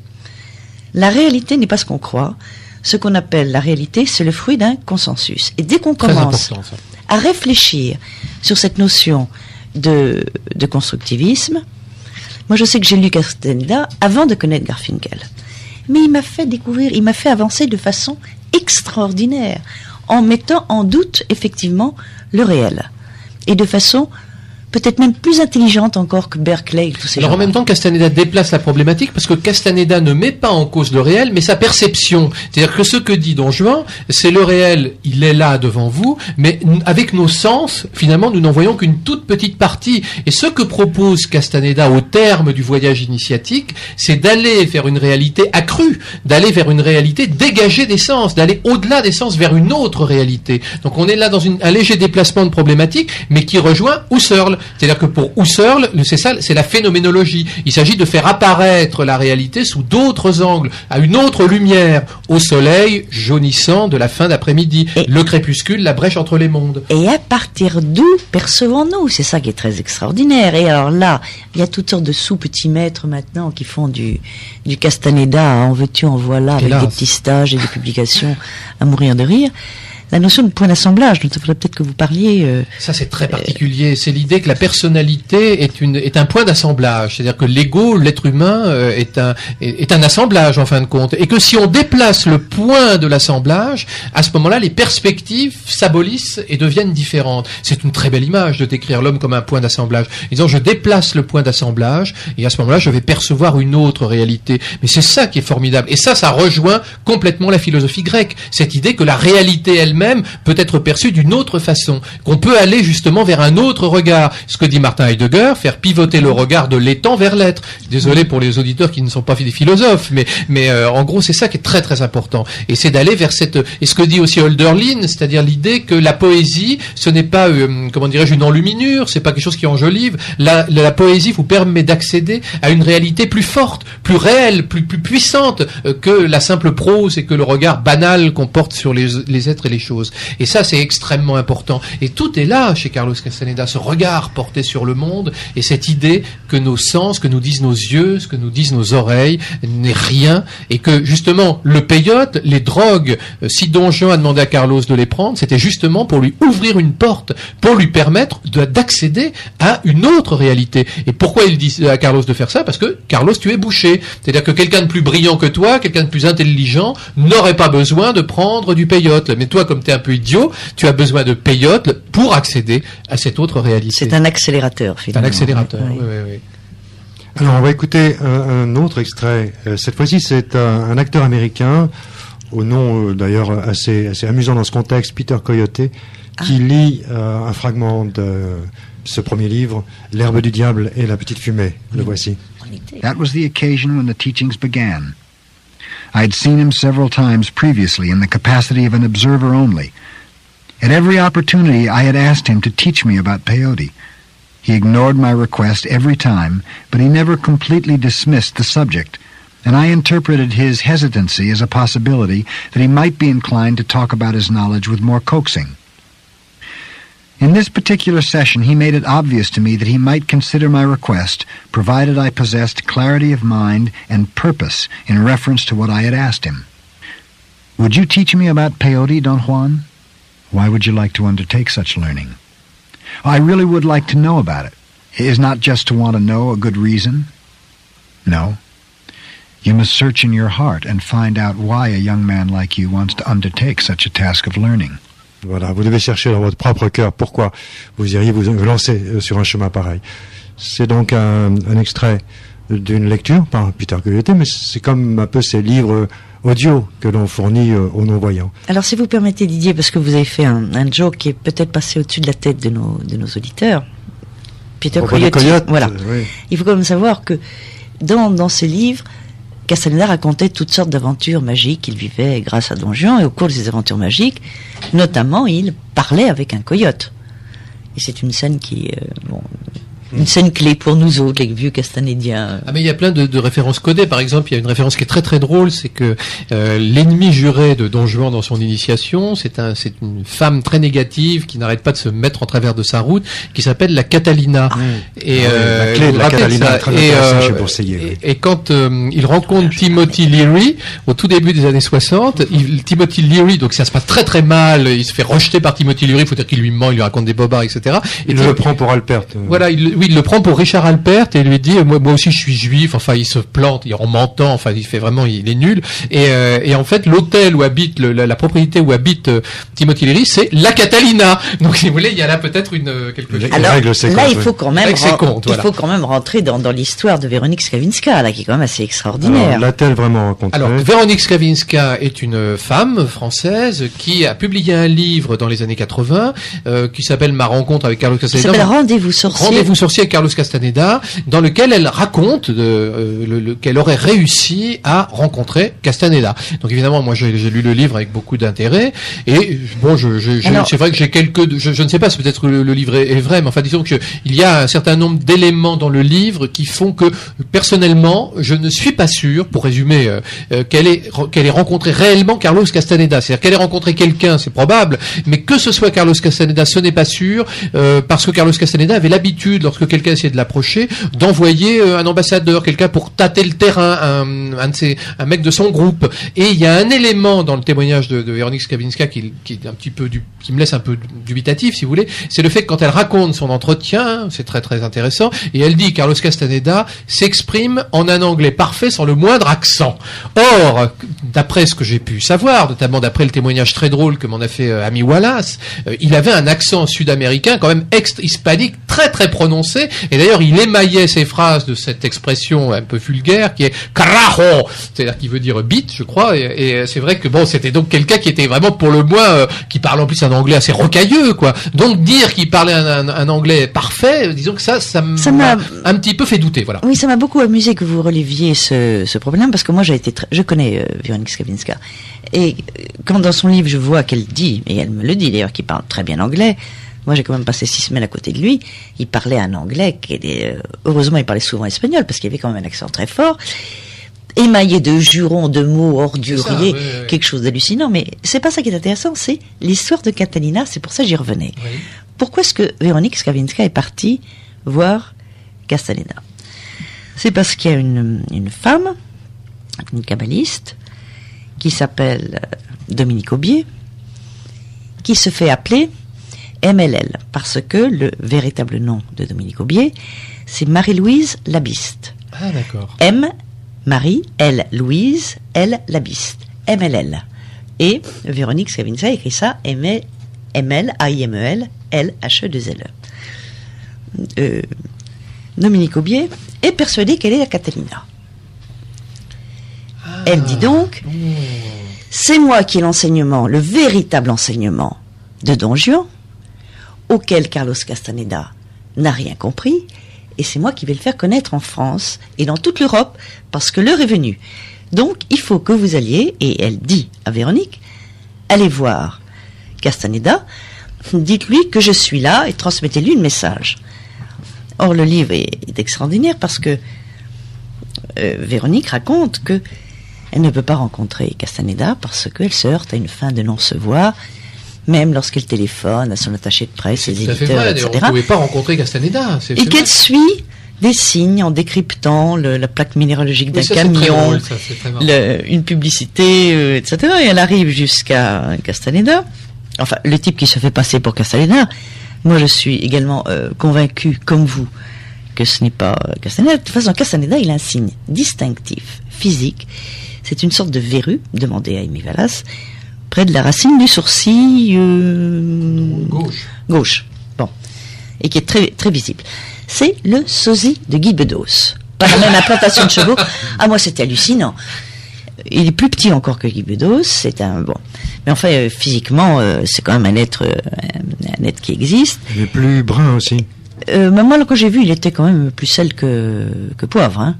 S3: La réalité n'est pas ce qu'on croit. Ce qu'on appelle la réalité, c'est le fruit d'un consensus. Et dès qu'on commence à réfléchir sur cette notion de, de constructivisme, moi je sais que j'ai lu Castaneda avant de connaître Garfinkel. Mais il m'a fait découvrir, il m'a fait avancer de façon extraordinaire, en mettant en doute effectivement le réel. Et de façon peut-être même plus intelligente encore que Berkeley et tous ces gens.
S2: Alors en même temps, Castaneda déplace la problématique parce que Castaneda ne met pas en cause le réel, mais sa perception. C'est-à-dire que ce que dit Don Juan, c'est le réel, il est là devant vous, mais avec nos sens, finalement, nous n'en voyons qu'une toute petite partie. Et ce que propose Castaneda au terme du voyage initiatique, c'est d'aller vers une réalité accrue, d'aller vers une réalité dégagée des sens, d'aller au-delà des sens vers une autre réalité. Donc on est là dans une, un léger déplacement de problématique, mais qui rejoint Husserl. C'est-à-dire que pour Husserl, c'est ça, c'est la phénoménologie. Il s'agit de faire apparaître la réalité sous d'autres angles, à une autre lumière, au soleil jaunissant de la fin d'après-midi, et le crépuscule, la brèche entre les mondes.
S3: Et à partir d'où percevons-nous? C'est ça qui est très extraordinaire. Et alors là, il y a toutes sortes de sous-petits maîtres maintenant qui font du, du Castaneda, en veux-tu, en voilà, avec Hélas. des petits stages et des publications à mourir de rire. La notion de point d'assemblage, dont il faudrait peut-être que vous parliez. Euh,
S2: ça, c'est très particulier. Euh, c'est l'idée que la personnalité est, une, est un point d'assemblage. C'est-à-dire que l'ego, l'être humain, euh, est, un, est, est un assemblage, en fin de compte. Et que si on déplace le point de l'assemblage, à ce moment-là, les perspectives s'abolissent et deviennent différentes. C'est une très belle image de décrire l'homme comme un point d'assemblage. Disons, je déplace le point d'assemblage, et à ce moment-là, je vais percevoir une autre réalité. Mais c'est ça qui est formidable. Et ça, ça rejoint complètement la philosophie grecque. Cette idée que la réalité elle-même peut être perçue d'une autre façon, qu'on peut aller justement vers un autre regard. Ce que dit Martin Heidegger, faire pivoter le regard de l'étang vers l'être. Désolé pour les auditeurs qui ne sont pas des philosophes, mais, mais euh, en gros c'est ça qui est très très important. Et c'est d'aller vers cette... Et ce que dit aussi Hölderlin, c'est-à-dire l'idée que la poésie, ce n'est pas, euh, comment dirais-je, une enluminure, c'est pas quelque chose qui enjolive. La, la, la poésie vous permet d'accéder à une réalité plus forte, plus réelle, plus, plus puissante euh, que la simple prose et que le regard banal qu'on porte sur les, les êtres et les choses. Et ça, c'est extrêmement important. Et tout est là chez Carlos Castaneda, ce regard porté sur le monde et cette idée que nos sens, que nous disent nos yeux, ce que nous disent nos oreilles, n'est rien. Et que, justement, le peyote, les drogues, si Don Juan a demandé à Carlos de les prendre, c'était justement pour lui ouvrir une porte, pour lui permettre de, d'accéder à une autre réalité. Et pourquoi il dit à Carlos de faire ça? Parce que, Carlos, tu es bouché. C'est-à-dire que quelqu'un de plus brillant que toi, quelqu'un de plus intelligent, n'aurait pas besoin de prendre du peyote. Mais toi, comme tu es un peu idiot, tu as besoin de peyote pour accéder à cette autre réalité.
S3: C'est un accélérateur, finalement.
S2: C'est un accélérateur, oui, oui, oui.
S1: Alors, on va écouter un, un autre extrait. Euh, cette fois-ci, c'est un, un acteur américain, au nom euh, d'ailleurs assez, assez amusant dans ce contexte, Peter Coyote, qui ah. lit euh, un fragment de ce premier livre, L'herbe du diable et la petite fumée. Le mmh. voici.
S5: That was the occasion when the teachings began. I had seen him several times previously in the capacity of an observer only. At every opportunity, I had asked him to teach me about peyote. He ignored my request every time, but he never completely dismissed the subject, and I interpreted his hesitancy as a possibility that he might be inclined to talk about his knowledge with more coaxing. In this particular session, he made it obvious to me that he might consider my request, provided I possessed clarity of mind and purpose in reference to what I had asked him. Would you teach me about peyote, Don Juan? Why would you like to undertake such learning? I really would like to know about it. is not just to want to know a good reason. No. You must search in your heart and find out why a young man like you wants to undertake such a task of learning.
S1: Voilà, vous devez chercher dans votre propre cœur pourquoi vous iriez vous lancer sur un chemin pareil. C'est donc un, un extrait d'une lecture par Peter Guyotet, mais c'est comme un peu ces livres audio que l'on fournit euh, aux non-voyants.
S3: Alors si vous permettez Didier, parce que vous avez fait un, un joke qui est peut-être passé au-dessus de la tête de nos, de nos auditeurs, Peter Guyotet, voilà. Euh, oui. Il faut quand même savoir que dans, dans ces livres, Castaneda racontait toutes sortes d'aventures magiques qu'il vivait grâce à Don Juan, et au cours de ces aventures magiques, notamment, il parlait avec un coyote. Et c'est une scène qui, euh, bon, une scène clé pour nous autres, les vieux castanédiens.
S2: Ah mais il y a plein de, de références codées. Par exemple, il y a une référence qui est très très drôle, c'est que euh, l'ennemi juré de Don Juan dans son initiation, c'est un, c'est une femme très négative qui n'arrête pas de se mettre en travers de sa route, qui s'appelle la Catalina.
S1: Ah, et ah, euh, la clé de la Catalina est très
S2: et,
S1: euh,
S2: pour
S1: essayer, oui.
S2: et, et quand euh, il rencontre Timothy Leary au tout début des années soixante, il, Timothy Leary, donc ça se passe très très mal, il se fait rejeter par Timothy Leary, il faut dire qu'il lui ment, il lui raconte des bobards, et cetera. Et
S1: il le prend pour Alpert. Euh.
S2: Voilà, il, oui, il le prend pour Richard Alpert et lui dit moi, moi aussi je suis juif. Enfin, il se plante, il en mentant. Enfin, il fait vraiment, il est nul. Et, euh, et en fait, l'hôtel où habite le, la, la propriété où habite euh, Timothy Leary, c'est la Catalina. Donc, si vous voulez, il y a là peut-être une quelque chose.
S3: Alors là, il faut quand même, ren-
S2: compte, voilà.
S3: il faut quand même rentrer dans, dans l'histoire de Véronique Skavinska, là, qui est quand même assez extraordinaire.
S1: Alors, l'a-t-elle vraiment rencontrée ?
S2: Alors, Véronique Skavinska est une femme française qui a publié un livre dans les années quatre-vingts euh, qui s'appelle Ma rencontre avec Carlos Castaneda.
S3: Ça s'appelle Rendez-vous sorcier.
S2: Rendez-vous sorcier avec Carlos Castaneda, dans lequel elle raconte de, euh, le, le, qu'elle aurait réussi à rencontrer Castaneda. Donc évidemment, moi j'ai, j'ai lu le livre avec beaucoup d'intérêt et bon, je, je, je, Alors, c'est vrai que j'ai quelques, je, je ne sais pas si peut-être le, le livre est, est vrai, mais enfin disons que il y a un certain nombre d'éléments dans le livre qui font que personnellement, je ne suis pas sûr, pour résumer, euh, qu'elle ait qu'elle ait rencontré réellement Carlos Castaneda. C'est-à-dire qu'elle ait rencontré quelqu'un, c'est probable, mais que ce soit Carlos Castaneda, ce n'est pas sûr, euh, parce que Carlos Castaneda avait l'habitude, lorsque quelqu'un essayait de l'approcher, d'envoyer euh, un ambassadeur, quelqu'un pour tâter le terrain, un, un de ses, un mec de son groupe. Et il y a un élément dans le témoignage de, de Véronique Skavinska qui, qui est un petit peu du, qui me laisse un peu dubitatif, si vous voulez, c'est le fait que quand elle raconte son entretien, c'est très très intéressant, et elle dit Carlos Castaneda s'exprime en un anglais parfait sans le moindre accent. Or, d'après ce que j'ai pu savoir, notamment d'après le témoignage très drôle que m'en a fait euh, Amy Wallace, euh, il avait un accent sud-américain quand même ex-hispanique très très prononcé, et d'ailleurs il émaillait ses phrases de cette expression un peu vulgaire qui est carajo, c'est-à-dire qui veut dire bite, je crois, et, et c'est vrai que bon, c'était donc quelqu'un qui était vraiment pour le moins, euh, qui parlait en plus un anglais assez rocailleux, quoi. Donc dire qu'il parlait un, un, un anglais parfait, disons que ça, ça m'a, ça m'a un petit peu fait douter, voilà.
S3: Oui, ça m'a beaucoup amusé que vous releviez ce, ce problème, parce que moi j'ai été, très, je connais euh, Véronique Skavinska, et quand dans son livre je vois qu'elle dit, et elle me le dit d'ailleurs, qu'il parle très bien anglais. Moi, j'ai quand même passé six semaines à côté de lui. Il parlait un anglais qui était, euh, heureusement, il parlait souvent espagnol parce qu'il avait quand même un accent très fort, émaillé de jurons, de mots orduriers, ça, oui, oui. Quelque chose d'hallucinant. Mais c'est pas ça qui est intéressant, c'est l'histoire de Catalina. C'est pour ça que j'y revenais. Oui. Pourquoi est-ce que Véronique Skavinska est partie voir Castaneda ? C'est parce qu'il y a une, une femme, une kabbaliste, qui s'appelle Dominique Aubier, qui se fait appeler M L L, parce que le véritable nom de Dominique Aubier, c'est Marie-Louise Labiste.
S2: Ah, d'accord.
S3: M, Marie, L, Louise, L, Labiste. M L L. Et Véronique Skavinska écrit ça, M L, A I M E L, L, H E deux L E. Euh, Dominique Aubier est persuadée qu'elle est la Catalina. Ah, elle dit donc, oh. C'est moi qui ai l'enseignement, le véritable enseignement de Don Juan, auquel Carlos Castaneda n'a rien compris, et c'est moi qui vais le faire connaître en France et dans toute l'Europe, parce que l'heure est venue. Donc, il faut que vous alliez, et elle dit à Véronique, allez voir Castaneda, dites-lui que je suis là et transmettez-lui le message. Or, le livre est, est extraordinaire parce que euh, Véronique raconte que elle ne peut pas rencontrer Castaneda parce qu'elle se heurte à une fin de non-se-voir, même lorsqu'elle téléphone à son attaché de presse, ses éditeurs,
S2: fait vrai,
S3: et cetera.
S2: On ne pouvait pas rencontrer Castaneda. C'est
S3: et qu'elle suit des signes en décryptant le, la plaque minéralogique d'un oui, ça, camion, drôle, ça, le, une publicité, euh, et cetera. Et elle arrive jusqu'à Castaneda. Enfin, le type qui se fait passer pour Castaneda. Moi, je suis également euh, convaincu, comme vous, que ce n'est pas Castaneda. De toute façon, Castaneda, il a un signe distinctif, physique. C'est une sorte de verrue, demandez à Aimé Vallas, près de la racine du sourcil euh,
S2: gauche.
S3: Gauche. Bon. Et qui est très, très visible. C'est le sosie de Guy Bedos. Pas la même implantation de chevaux. Ah, moi, c'était hallucinant. Il est plus petit encore que Guy Bedos. C'est un, bon. Mais enfin, euh, physiquement, euh, c'est quand même un être, euh, un, un être qui existe.
S1: Il est plus brun aussi.
S3: Euh, mais moi, quand j'ai vu, il était quand même plus sel que, que poivre, hein.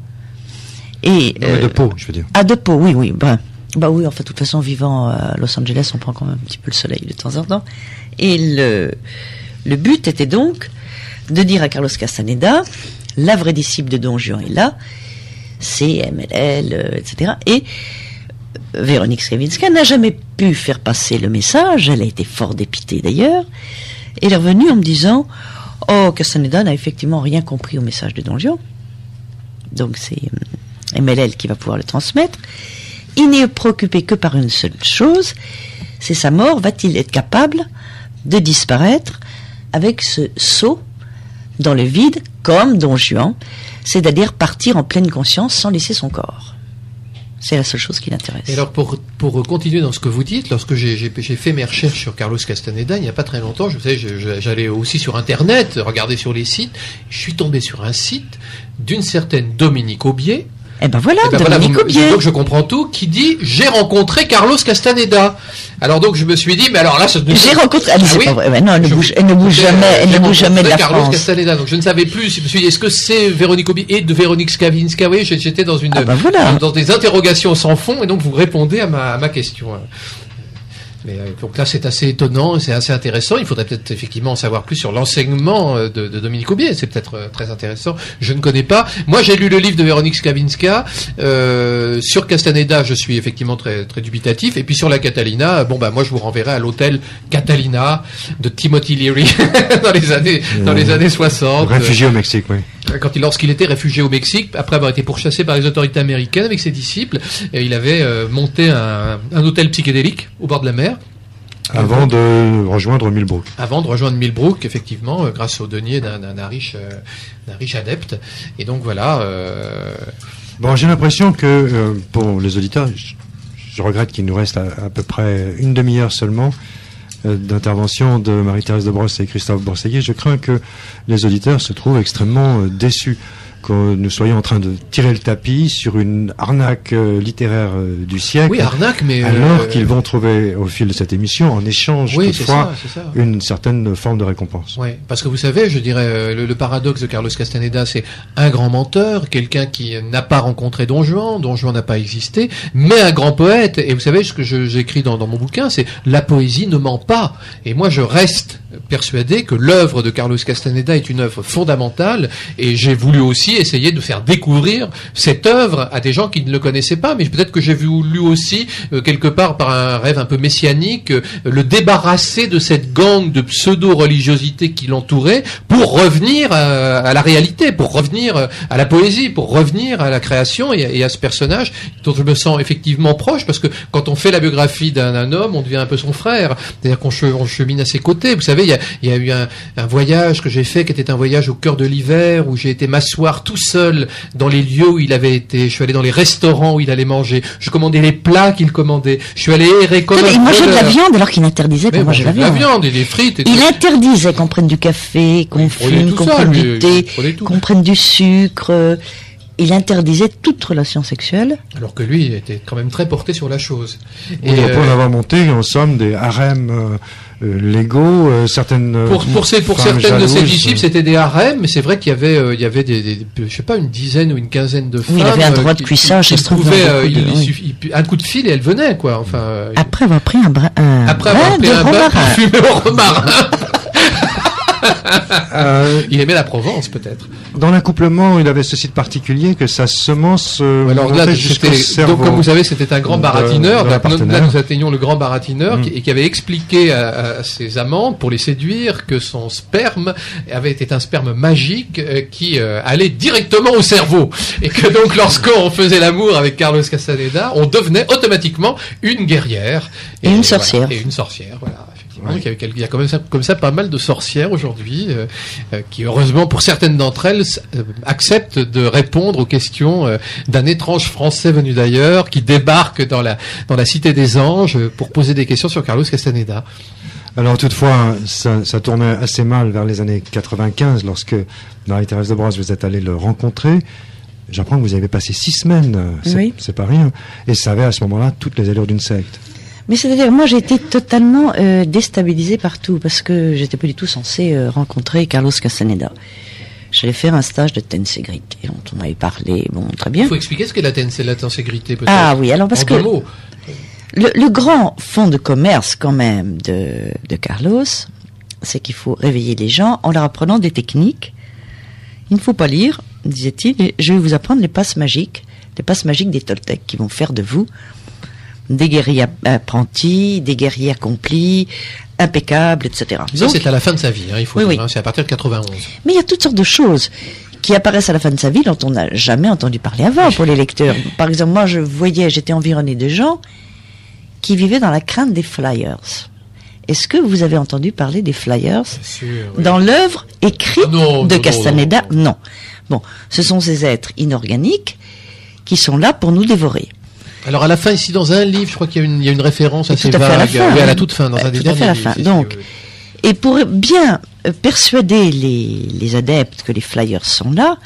S3: Et,
S1: euh, de peau, je veux dire.
S3: Ah, de peau, oui, oui, brun. Bah oui, en fait, de toute façon, vivant à Los Angeles, on prend quand même un petit peu le soleil de temps en temps. Et le, le but était donc de dire à Carlos Castaneda, la vraie disciple de Don Juan est là, c'est M L L, euh, et cetera. Et Véronique Skavinska n'a jamais pu faire passer le message, elle a été fort dépitée d'ailleurs, et elle est revenue en me disant, oh, Castaneda n'a effectivement rien compris au message de Don Juan. Donc c'est M L L qui va pouvoir le transmettre. Il n'est préoccupé que par une seule chose, c'est sa mort. Va-t-il être capable de disparaître avec ce saut dans le vide, comme Don Juan, c'est-à-dire partir en pleine conscience sans laisser son corps. C'est la seule chose qui l'intéresse.
S2: Et alors, pour, pour continuer dans ce que vous dites, lorsque j'ai, j'ai, j'ai fait mes recherches sur Carlos Castaneda, il n'y a pas très longtemps, je, vous savez, je, je, j'allais aussi sur Internet, regarder sur les sites, je suis tombé sur un site d'une certaine Dominique Aubier.
S3: Eh ben voilà,
S2: eh ben
S3: Dominique
S2: voilà,
S3: Aubier.
S2: Donc je comprends tout, qui dit « J'ai rencontré Carlos Castaneda ». Alors donc je me suis dit, mais alors là... Ça,
S3: j'ai rencontré... Ah, c'est
S2: oui,
S3: pas vrai. Ben non, elle ne bouge, elle ne bouge jamais, elle ne bouge jamais de la
S2: Carlos
S3: France.
S2: Castaneda, donc je ne savais plus, je me suis dit, est-ce que c'est Véronique Aubier et de Véronique Skavinska? Oui, j'étais dans une,
S3: ah ben voilà.
S2: dans des interrogations sans fond, et donc vous répondez à ma, à ma question. Mais euh, donc là, c'est assez étonnant, c'est assez intéressant. Il faudrait peut-être effectivement en savoir plus sur l'enseignement de, de Dominique Aubier. C'est peut-être euh, très intéressant. Je ne connais pas. Moi, j'ai lu le livre de Véronique Skavinska. Euh, sur Castaneda, je suis effectivement très très dubitatif. Et puis sur la Catalina, bon bah moi, je vous renverrai à l'hôtel Catalina de Timothy Leary dans les années euh, dans les années soixante.
S1: Réfugié au Mexique, oui.
S2: Quand il, lorsqu'il était réfugié au Mexique, après avoir été pourchassé par les autorités américaines avec ses disciples, il avait euh, monté un, un hôtel psychédélique au bord de la mer.
S1: Avant de rejoindre Millbrook.
S2: Avant de rejoindre Millbrook, effectivement, euh, grâce au denier d'un, d'un, d'un, riche, euh, d'un riche adepte. Et donc voilà. Euh...
S1: Bon, j'ai l'impression que euh, pour les auditeurs, je, je regrette qu'il nous reste à, à peu près une demi-heure seulement d'intervention de Marie-Thérèse de Brosse et Christophe Borseguier. Je crains que les auditeurs se trouvent extrêmement euh, déçus que nous soyons en train de tirer le tapis sur une arnaque euh, littéraire euh, du siècle.
S2: Oui, arnaque, mais...
S1: Alors
S2: euh...
S1: qu'ils vont trouver au fil de cette émission, en échange
S2: oui,
S1: toutefois,
S2: c'est ça, c'est ça.
S1: une certaine forme de récompense.
S2: Oui, parce que vous savez, je dirais, le, le paradoxe de Carlos Castaneda, c'est un grand menteur, quelqu'un qui n'a pas rencontré Don Juan, Don Juan n'a pas existé, mais un grand poète. Et vous savez, ce que je, j'écris dans, dans mon bouquin, c'est « La poésie ne ment pas ». Et moi, je reste persuadé que l'œuvre de Carlos Castaneda est une œuvre fondamentale, et j'ai voulu aussi essayer de faire découvrir cette œuvre à des gens qui ne le connaissaient pas, mais peut-être que j'ai voulu aussi, euh, quelque part par un rêve un peu messianique, euh, le débarrasser de cette gangue de pseudo-religiosité qui l'entourait pour revenir à, à la réalité, pour revenir à la poésie, pour revenir à la création et à, et à ce personnage dont je me sens effectivement proche, parce que quand on fait la biographie d'un, d'un homme, on devient un peu son frère, c'est-à-dire qu'on che, on chemine à ses côtés. Vous savez, il y a, il y a eu un, un voyage que j'ai fait qui était un voyage au cœur de l'hiver, où j'ai été m'asseoir tout seul dans les lieux où il avait été. Je suis allé dans les restaurants où il allait manger. Je commandais les plats qu'il commandait. Je suis allé errer comme un
S3: Il mangeait de la viande alors qu'il interdisait qu'on mange de la viande.
S2: De la viande et des frites. Et
S3: il tout. Interdisait qu'on prenne du café, qu'on fume, qu'on prenne du thé, qu'on prenne du sucre. Il interdisait toute relation sexuelle.
S2: Alors que lui, il était quand même très porté sur la chose.
S1: Et oui, on peut en avoir monté, en somme, des harems euh, euh, légaux, euh, certaines.
S2: Pour pour ces pour certaines jalouses, de ses disciples, euh... c'était des harems, mais c'est vrai qu'il y avait euh, il y avait des, des je sais pas une dizaine ou une quinzaine de femmes.
S3: Oui, il avait un droit de cuissage.
S2: Il pouvait euh, il, de, il, oui. il, un coup de fil et elle venait quoi. Enfin. Euh,
S3: après avoir pris un brin. Un
S2: après avoir pris un bain parfumé au romarin. euh, il aimait la Provence, peut-être.
S1: Dans l'accouplement, il avait ceci de particulier que sa semence euh,
S2: alors là, c'était, donc comme vous savez, c'était un grand baratineur. Là, là, nous atteignons le grand baratineur mm. qui, et qui avait expliqué à, à ses amantes, pour les séduire, que son sperme avait été un sperme magique euh, qui euh, allait directement au cerveau. Et que donc, lorsqu'on faisait l'amour avec Carlos Castaneda, on devenait automatiquement une guerrière.
S3: Et, et une sorcière.
S2: Voilà, et une sorcière, voilà. effectivement. Ouais. Il, y a, il y a quand même ça, comme ça pas mal de sorcières aujourd'hui euh, euh, qui, heureusement, pour certaines d'entre elles, euh, acceptent de répondre aux questions euh, d'un étrange Français venu d'ailleurs qui débarque dans la dans la Cité des Anges pour poser des questions sur Carlos Castaneda.
S1: Alors toutefois, ça, ça tournait assez mal vers les années quatre-vingt-quinze lorsque Marie-Thérèse de Brosse, vous êtes allé le rencontrer. J'apprends que vous avez passé six semaines, c'est,
S3: oui.
S1: c'est pas rien, et ça avait à ce moment-là toutes les allures d'une secte.
S3: Mais c'est-à-dire, moi j'ai été totalement euh, déstabilisée partout, parce que j'étais pas du tout censée euh, rencontrer Carlos Castaneda. J'allais faire un stage de tenségrité, dont on avait parlé, bon, très bien.
S2: Il faut expliquer ce qu'est la, ten- la tenségrité, peut-être.
S3: Ah oui, alors parce
S2: en
S3: que...
S2: deux mots.
S3: Le, le grand fonds de commerce, quand même, de, de Carlos, c'est qu'il faut réveiller les gens en leur apprenant des techniques. Il ne faut pas lire, disait-il, et je vais vous apprendre les passes magiques, les passes magiques des Toltecs, qui vont faire de vous des guerriers apprentis, des guerriers accomplis, impeccables, et cetera.
S2: Ça, donc, c'est à la fin de sa vie, hein, il faut
S3: oui,
S2: dire,
S3: oui.
S2: Hein, c'est à partir de quatre-vingt-onze.
S3: Mais il y a toutes sortes de choses qui apparaissent à la fin de sa vie dont on n'a jamais entendu parler avant pour les lecteurs. Par exemple, moi, je voyais, j'étais environné de gens qui vivaient dans la crainte des flyers. Est-ce que vous avez entendu parler des flyers
S2: sûr, oui.
S3: dans l'œuvre écrite
S2: ah non,
S3: de
S2: non,
S3: Castaneda?
S2: Non, non.
S3: non. Bon, ce sont ces êtres inorganiques qui sont là pour nous dévorer.
S2: Alors à la fin, ici dans un livre, je crois qu'il y a une, il y a une référence assez
S3: tout à
S2: vague.
S3: fait à la fin,
S2: oui, à la toute fin, dans
S3: euh,
S2: un des
S3: tout à fait à la
S2: livres,
S3: fin. Donc, sûr, oui. Et pour bien persuader les, les adeptes que les flyers sont là,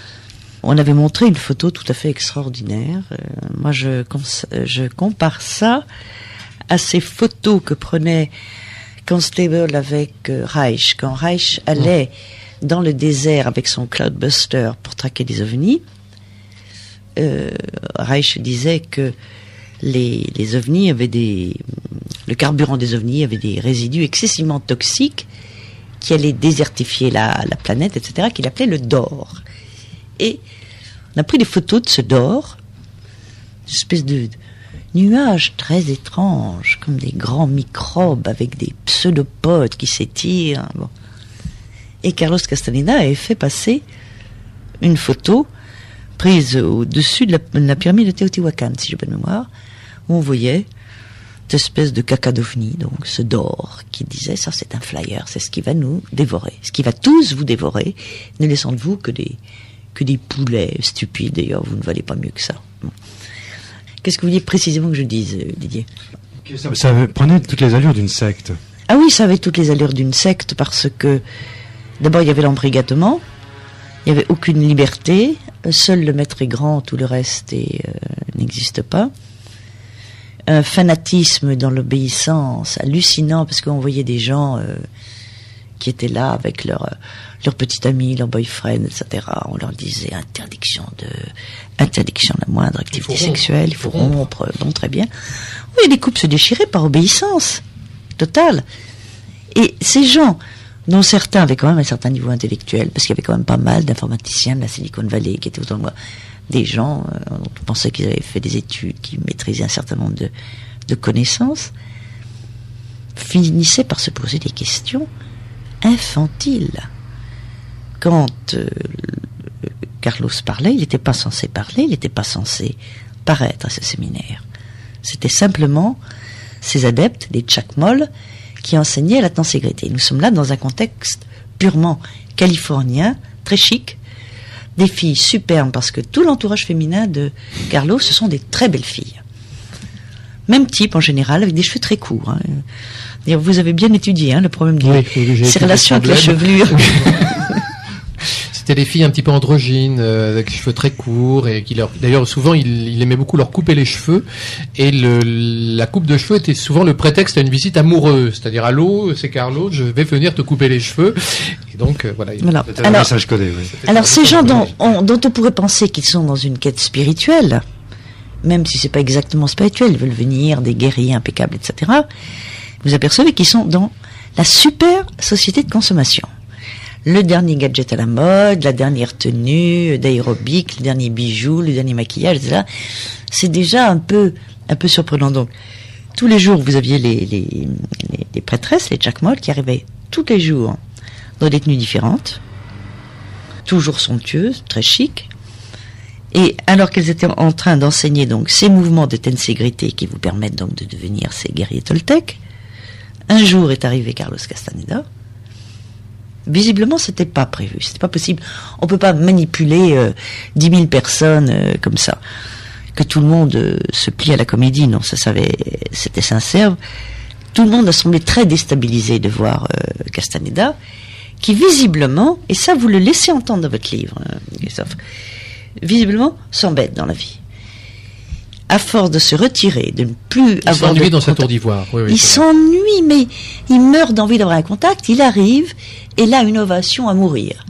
S3: on avait montré une photo tout à fait extraordinaire. Euh, moi, je, je compare ça à ces photos que prenait Constable avec euh, Reich. Quand Reich allait mmh. dans le désert avec son Cloudbuster pour traquer des ovnis, euh, Reich disait que les, les ovnis avaient des... Le carburant des ovnis avait des résidus excessivement toxiques qui allaient désertifier la, la planète, et cetera, qu'il appelait le dor. Et on a pris des photos de ce dor, une espèce de nuages très étranges, comme des grands microbes avec des pseudopodes qui s'étirent. Bon. Et Carlos Castaneda avait fait passer une photo prise au-dessus de la, de la pyramide de Teotihuacan, si j'ai bonne mémoire, où on voyait cette espèce de caca d'ovni, donc ce dor, qui disait, ça c'est un flyer, c'est ce qui va nous dévorer, ce qui va tous vous dévorer, ne laissant de vous que des, que des poulets stupides, d'ailleurs, vous ne valez pas mieux que ça. Bon. Qu'est-ce que vous vouliez précisément que je dise, Didier?
S1: Ça, ça prenait toutes les allures d'une secte.
S3: Ah oui, ça avait toutes les allures d'une secte, parce que, d'abord, il y avait l'embrigadement, il n'y avait aucune liberté, seul le maître est grand, tout le reste est, euh, n'existe pas. Un fanatisme dans l'obéissance hallucinant, parce qu'on voyait des gens euh, qui étaient là avec leur, euh, leur petit ami, leur boyfriend, et cetera. On leur disait interdiction de, interdiction de la moindre activité il sexuelle, il faut rompre, rompre. Bon, très bien. Oui, les couples se déchiraient par obéissance totale. Et ces gens, dont certains avaient quand même un certain niveau intellectuel, parce qu'il y avait quand même pas mal d'informaticiens de la Silicon Valley qui étaient autour de moi, des gens euh, dont on pensait qu'ils avaient fait des études, qui maîtrisaient un certain nombre de, de connaissances, finissaient par se poser des questions infantiles. Quand euh, Carlos parlait, il n'était pas censé parler, il n'était pas censé paraître à ce séminaire. C'était simplement ces adeptes, les Chacmol, qui enseignaient la tenségrité. Nous sommes là dans un contexte purement californien, très chic, des filles superbes, parce que tout l'entourage féminin de Carlos, ce sont des très belles filles. Même type en général, avec des cheveux très courts. Hein. Vous avez bien étudié hein, le problème de
S2: oui,
S3: ces relations avec la chevelure.
S2: C'était des filles un petit peu androgynes, euh, avec les cheveux très courts, et qui leur, d'ailleurs souvent il, il aimait beaucoup leur couper les cheveux, et le, la coupe de cheveux était souvent le prétexte à une visite amoureuse, c'est-à-dire allô, c'est Carlos, je vais venir te couper les cheveux, et donc euh, voilà.
S3: voilà.
S1: C'était un message codé. Oui.
S3: Alors ces gens dont on, dont on pourrait penser qu'ils sont dans une quête spirituelle, même si c'est pas exactement spirituel, ils veulent venir des guerriers impeccables, et cetera. Vous apercevez qu'ils sont dans la super société de consommation. Le dernier gadget à la mode, la dernière tenue d'aérobic, le dernier bijou, le dernier maquillage, et cetera. C'est déjà un peu, un peu surprenant. Donc, tous les jours, vous aviez les, les, les, les prêtresses, les Chacmol, qui arrivaient tous les jours dans des tenues différentes, toujours somptueuses, très chic. Et alors qu'elles étaient en train d'enseigner donc ces mouvements de tenségrité qui vous permettent donc de devenir ces guerriers toltecs, Un jour est arrivé Carlos Castaneda. Visiblement, c'était pas prévu, c'était pas possible. On peut pas manipuler euh, dix mille personnes euh, comme ça. Que tout le monde euh, se plie à la comédie, non, ça savait, c'était sincère. Tout le monde a semblé très déstabilisé de voir euh, Castaneda, qui visiblement, et ça vous le laissez entendre dans votre livre, hein, Christophe, visiblement s'embête dans la vie. À force de se retirer, de ne plus
S2: il
S3: avoir de
S2: s'ennuie dans
S3: contact,
S2: sa tour d'ivoire. Oui, oui,
S3: il
S2: c'est vrai.
S3: s'ennuie, mais il meurt d'envie d'avoir un contact. Il arrive, et là, une ovation à mourir.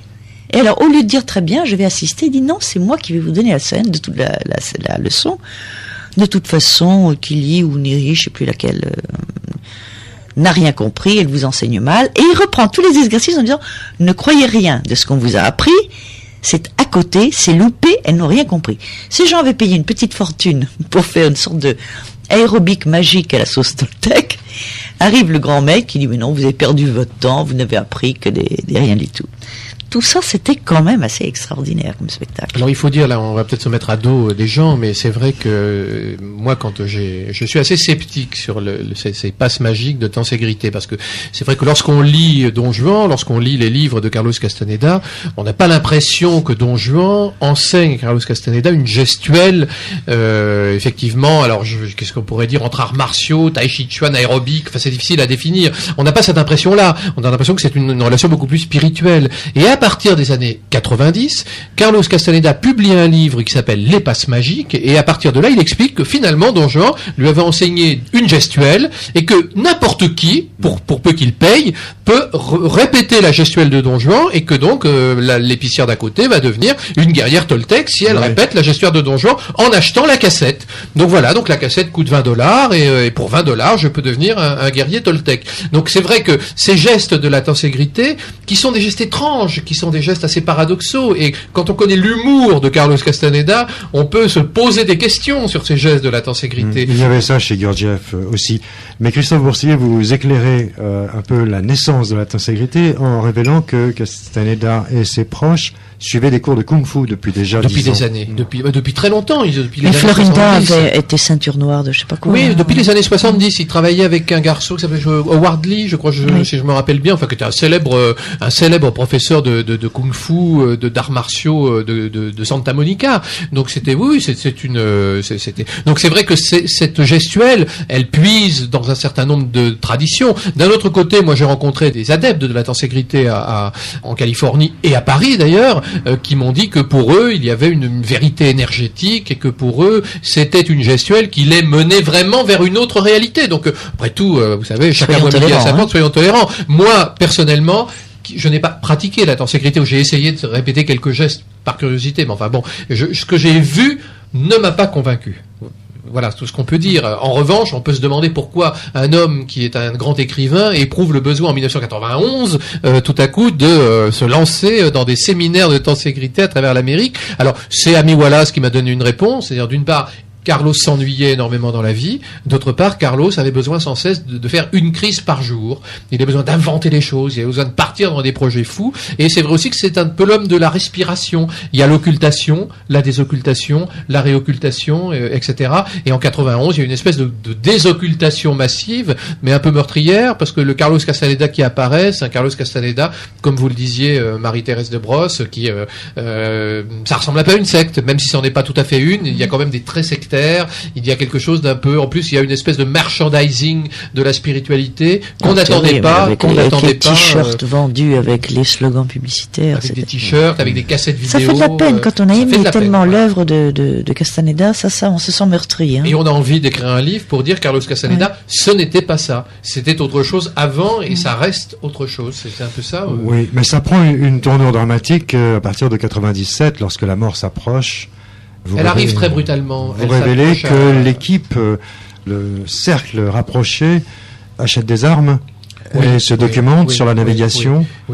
S3: Et alors, au lieu de dire très bien, je vais assister, il dit non, c'est moi qui vais vous donner la scène, de toute la, la, la leçon. De toute façon, Killy ou Neri, je sais plus laquelle, euh, n'a rien compris, elle vous enseigne mal. Et il reprend tous les exercices en disant, ne croyez rien de ce qu'on vous a appris. C'est à côté, c'est loupé, elles n'ont rien compris. Ces gens avaient payé une petite fortune pour faire une sorte de aérobic magique à la sauce Toltec. Arrive le grand mec qui dit, mais non, vous avez perdu votre temps, vous n'avez appris que des, des rien du tout. Tout ça, c'était quand même assez extraordinaire comme spectacle.
S2: Alors il faut dire, là on va peut-être se mettre à dos des gens, mais c'est vrai que euh, moi quand j'ai, je suis assez sceptique sur le, le, ces, ces passes magiques de Tenségrité, parce que c'est vrai que lorsqu'on lit Don Juan, lorsqu'on lit les livres de Carlos Castaneda, on n'a pas l'impression que Don Juan enseigne à Carlos Castaneda une gestuelle, euh, effectivement, alors je, qu'est-ce qu'on pourrait dire, entre arts martiaux, tai chi chuan, aérobique, enfin c'est difficile à définir, on n'a pas cette impression-là, on a l'impression que c'est une, une relation beaucoup plus spirituelle, et à partir des années quatre-vingt-dix, Carlos Castaneda publie un livre qui s'appelle Les Passes Magiques, et à partir de là, il explique que finalement, Don Juan lui avait enseigné une gestuelle, et que n'importe qui, pour, pour peu qu'il paye, peut r- répéter la gestuelle de Don Juan, et que donc euh, la, l'épicière d'à côté va devenir une guerrière Toltec si elle
S1: Ouais.
S2: répète la gestuelle de Don Juan en achetant la cassette. Donc voilà, donc la cassette coûte vingt dollars, et, euh, et pour vingt dollars, je peux devenir un, un guerrier Toltec. Donc c'est vrai que ces gestes de la tenségrité, qui sont des gestes étranges, qui sont des gestes assez paradoxaux, et quand on connaît l'humour de Carlos Castaneda, on peut se poser des questions sur ces gestes de la tenségrité.
S1: Il y avait ça chez Gurdjieff euh, aussi. Mais Christophe Boursier, vous éclairez euh, un peu la naissance de la tenségrité en révélant que Castaneda et ses proches suivaient des cours de kung-fu depuis déjà
S2: Depuis
S1: dix ans.
S2: des années, depuis, euh, depuis très longtemps, ils- depuis les
S3: Mais
S2: années
S3: Florinda
S2: soixante-dix.
S3: avait été ceinture noire de je sais pas quoi.
S2: Oui, depuis les années soixante-dix, il travaillait avec un garçon qui s'appelait Howard Lee, je crois, je,
S3: Oui.
S2: si je me rappelle bien, enfin, qui était un célèbre, euh, un célèbre professeur de, de, de kung-fu, euh, de d'arts martiaux euh, de, de, de Santa Monica. Donc c'était, oui, c'est, c'est une, euh, c'est, c'était. Donc c'est vrai que c'est, cette gestuelle, elle puise dans un certain nombre de traditions. D'un autre côté, moi j'ai rencontré des adeptes de la tenségrité à, à, en Californie et à Paris d'ailleurs, euh, qui m'ont dit que pour eux, il y avait une, une vérité énergétique et que pour eux, c'était une gestuelle qui les menait vraiment vers une autre réalité. Donc, euh, après tout, euh, vous savez, chacun
S3: Soyons
S2: doit midi à sa
S3: tolérants,
S2: porte, soyons tolérants. Moi, personnellement, qui- je n'ai pas pratiqué la tenségrité, où j'ai essayé de répéter quelques gestes par curiosité, mais enfin bon, je, ce que j'ai vu ne m'a pas convaincu. Voilà, c'est tout ce qu'on peut dire. En revanche, on peut se demander pourquoi un homme qui est un grand écrivain éprouve le besoin en dix-neuf cent quatre-vingt-onze, euh, tout à coup, de euh, se lancer dans des séminaires de tenségrité à travers l'Amérique. Alors, c'est Amy Wallace qui m'a donné une réponse. C'est-à-dire, d'une part, Carlos s'ennuyait énormément dans la vie. D'autre part, Carlos avait besoin sans cesse de, de faire une crise par jour. Il avait besoin d'inventer les choses. Il avait besoin de partir dans des projets fous. Et c'est vrai aussi que c'est un peu l'homme de la respiration. Il y a l'occultation, la désoccultation, la réoccultation, euh, et cetera. Et en quatre-vingt-onze, il y a une espèce de, de désoccultation massive, mais un peu meurtrière, parce que le Carlos Castaneda qui apparaît, c'est un Carlos Castaneda, comme vous le disiez, euh, Marie-Thérèse de Brosse, qui, euh, euh, ça ressemble un peu à une secte, même si ça n'en est pas tout à fait une. Il y a quand même des traits sectaires. Il y a quelque chose d'un peu, en plus, il y a une espèce de merchandising de la spiritualité qu'on n'attendait
S3: Oui,
S2: pas,
S3: avec
S2: qu'on
S3: les, avec
S2: n'attendait
S3: les
S2: pas.
S3: t-shirts
S2: euh,
S3: vendus avec les slogans publicitaires.
S2: avec des
S3: c'était-
S2: t-shirts, avec des cassettes vidéo.
S3: Ça fait de la peine
S2: euh,
S3: quand on a
S2: ça fait de
S3: aimé
S2: la peine,
S3: tellement
S2: voilà.
S3: l'œuvre de, de, de Castaneda, ça, ça, on se sent meurtri. Hein.
S2: Et on a envie d'écrire un livre pour dire Carlos Castaneda, ce n'était pas ça. C'était autre chose avant et ça reste autre chose. C'est un peu ça. euh.
S1: Oui, mais ça prend une, une tournure dramatique euh, à partir de quatre-vingt-dix-sept, lorsque la mort s'approche. Vous
S2: Elle arrive
S1: révélez-
S2: très brutalement.
S1: Vous
S2: Elle
S1: révélez
S2: s'approche
S1: que
S2: à-
S1: l'équipe, euh, le cercle rapproché, achète des armes
S2: Oui,
S1: et se
S2: oui,
S1: documente
S2: oui,
S1: sur la
S2: oui,
S1: navigation.
S2: Oui.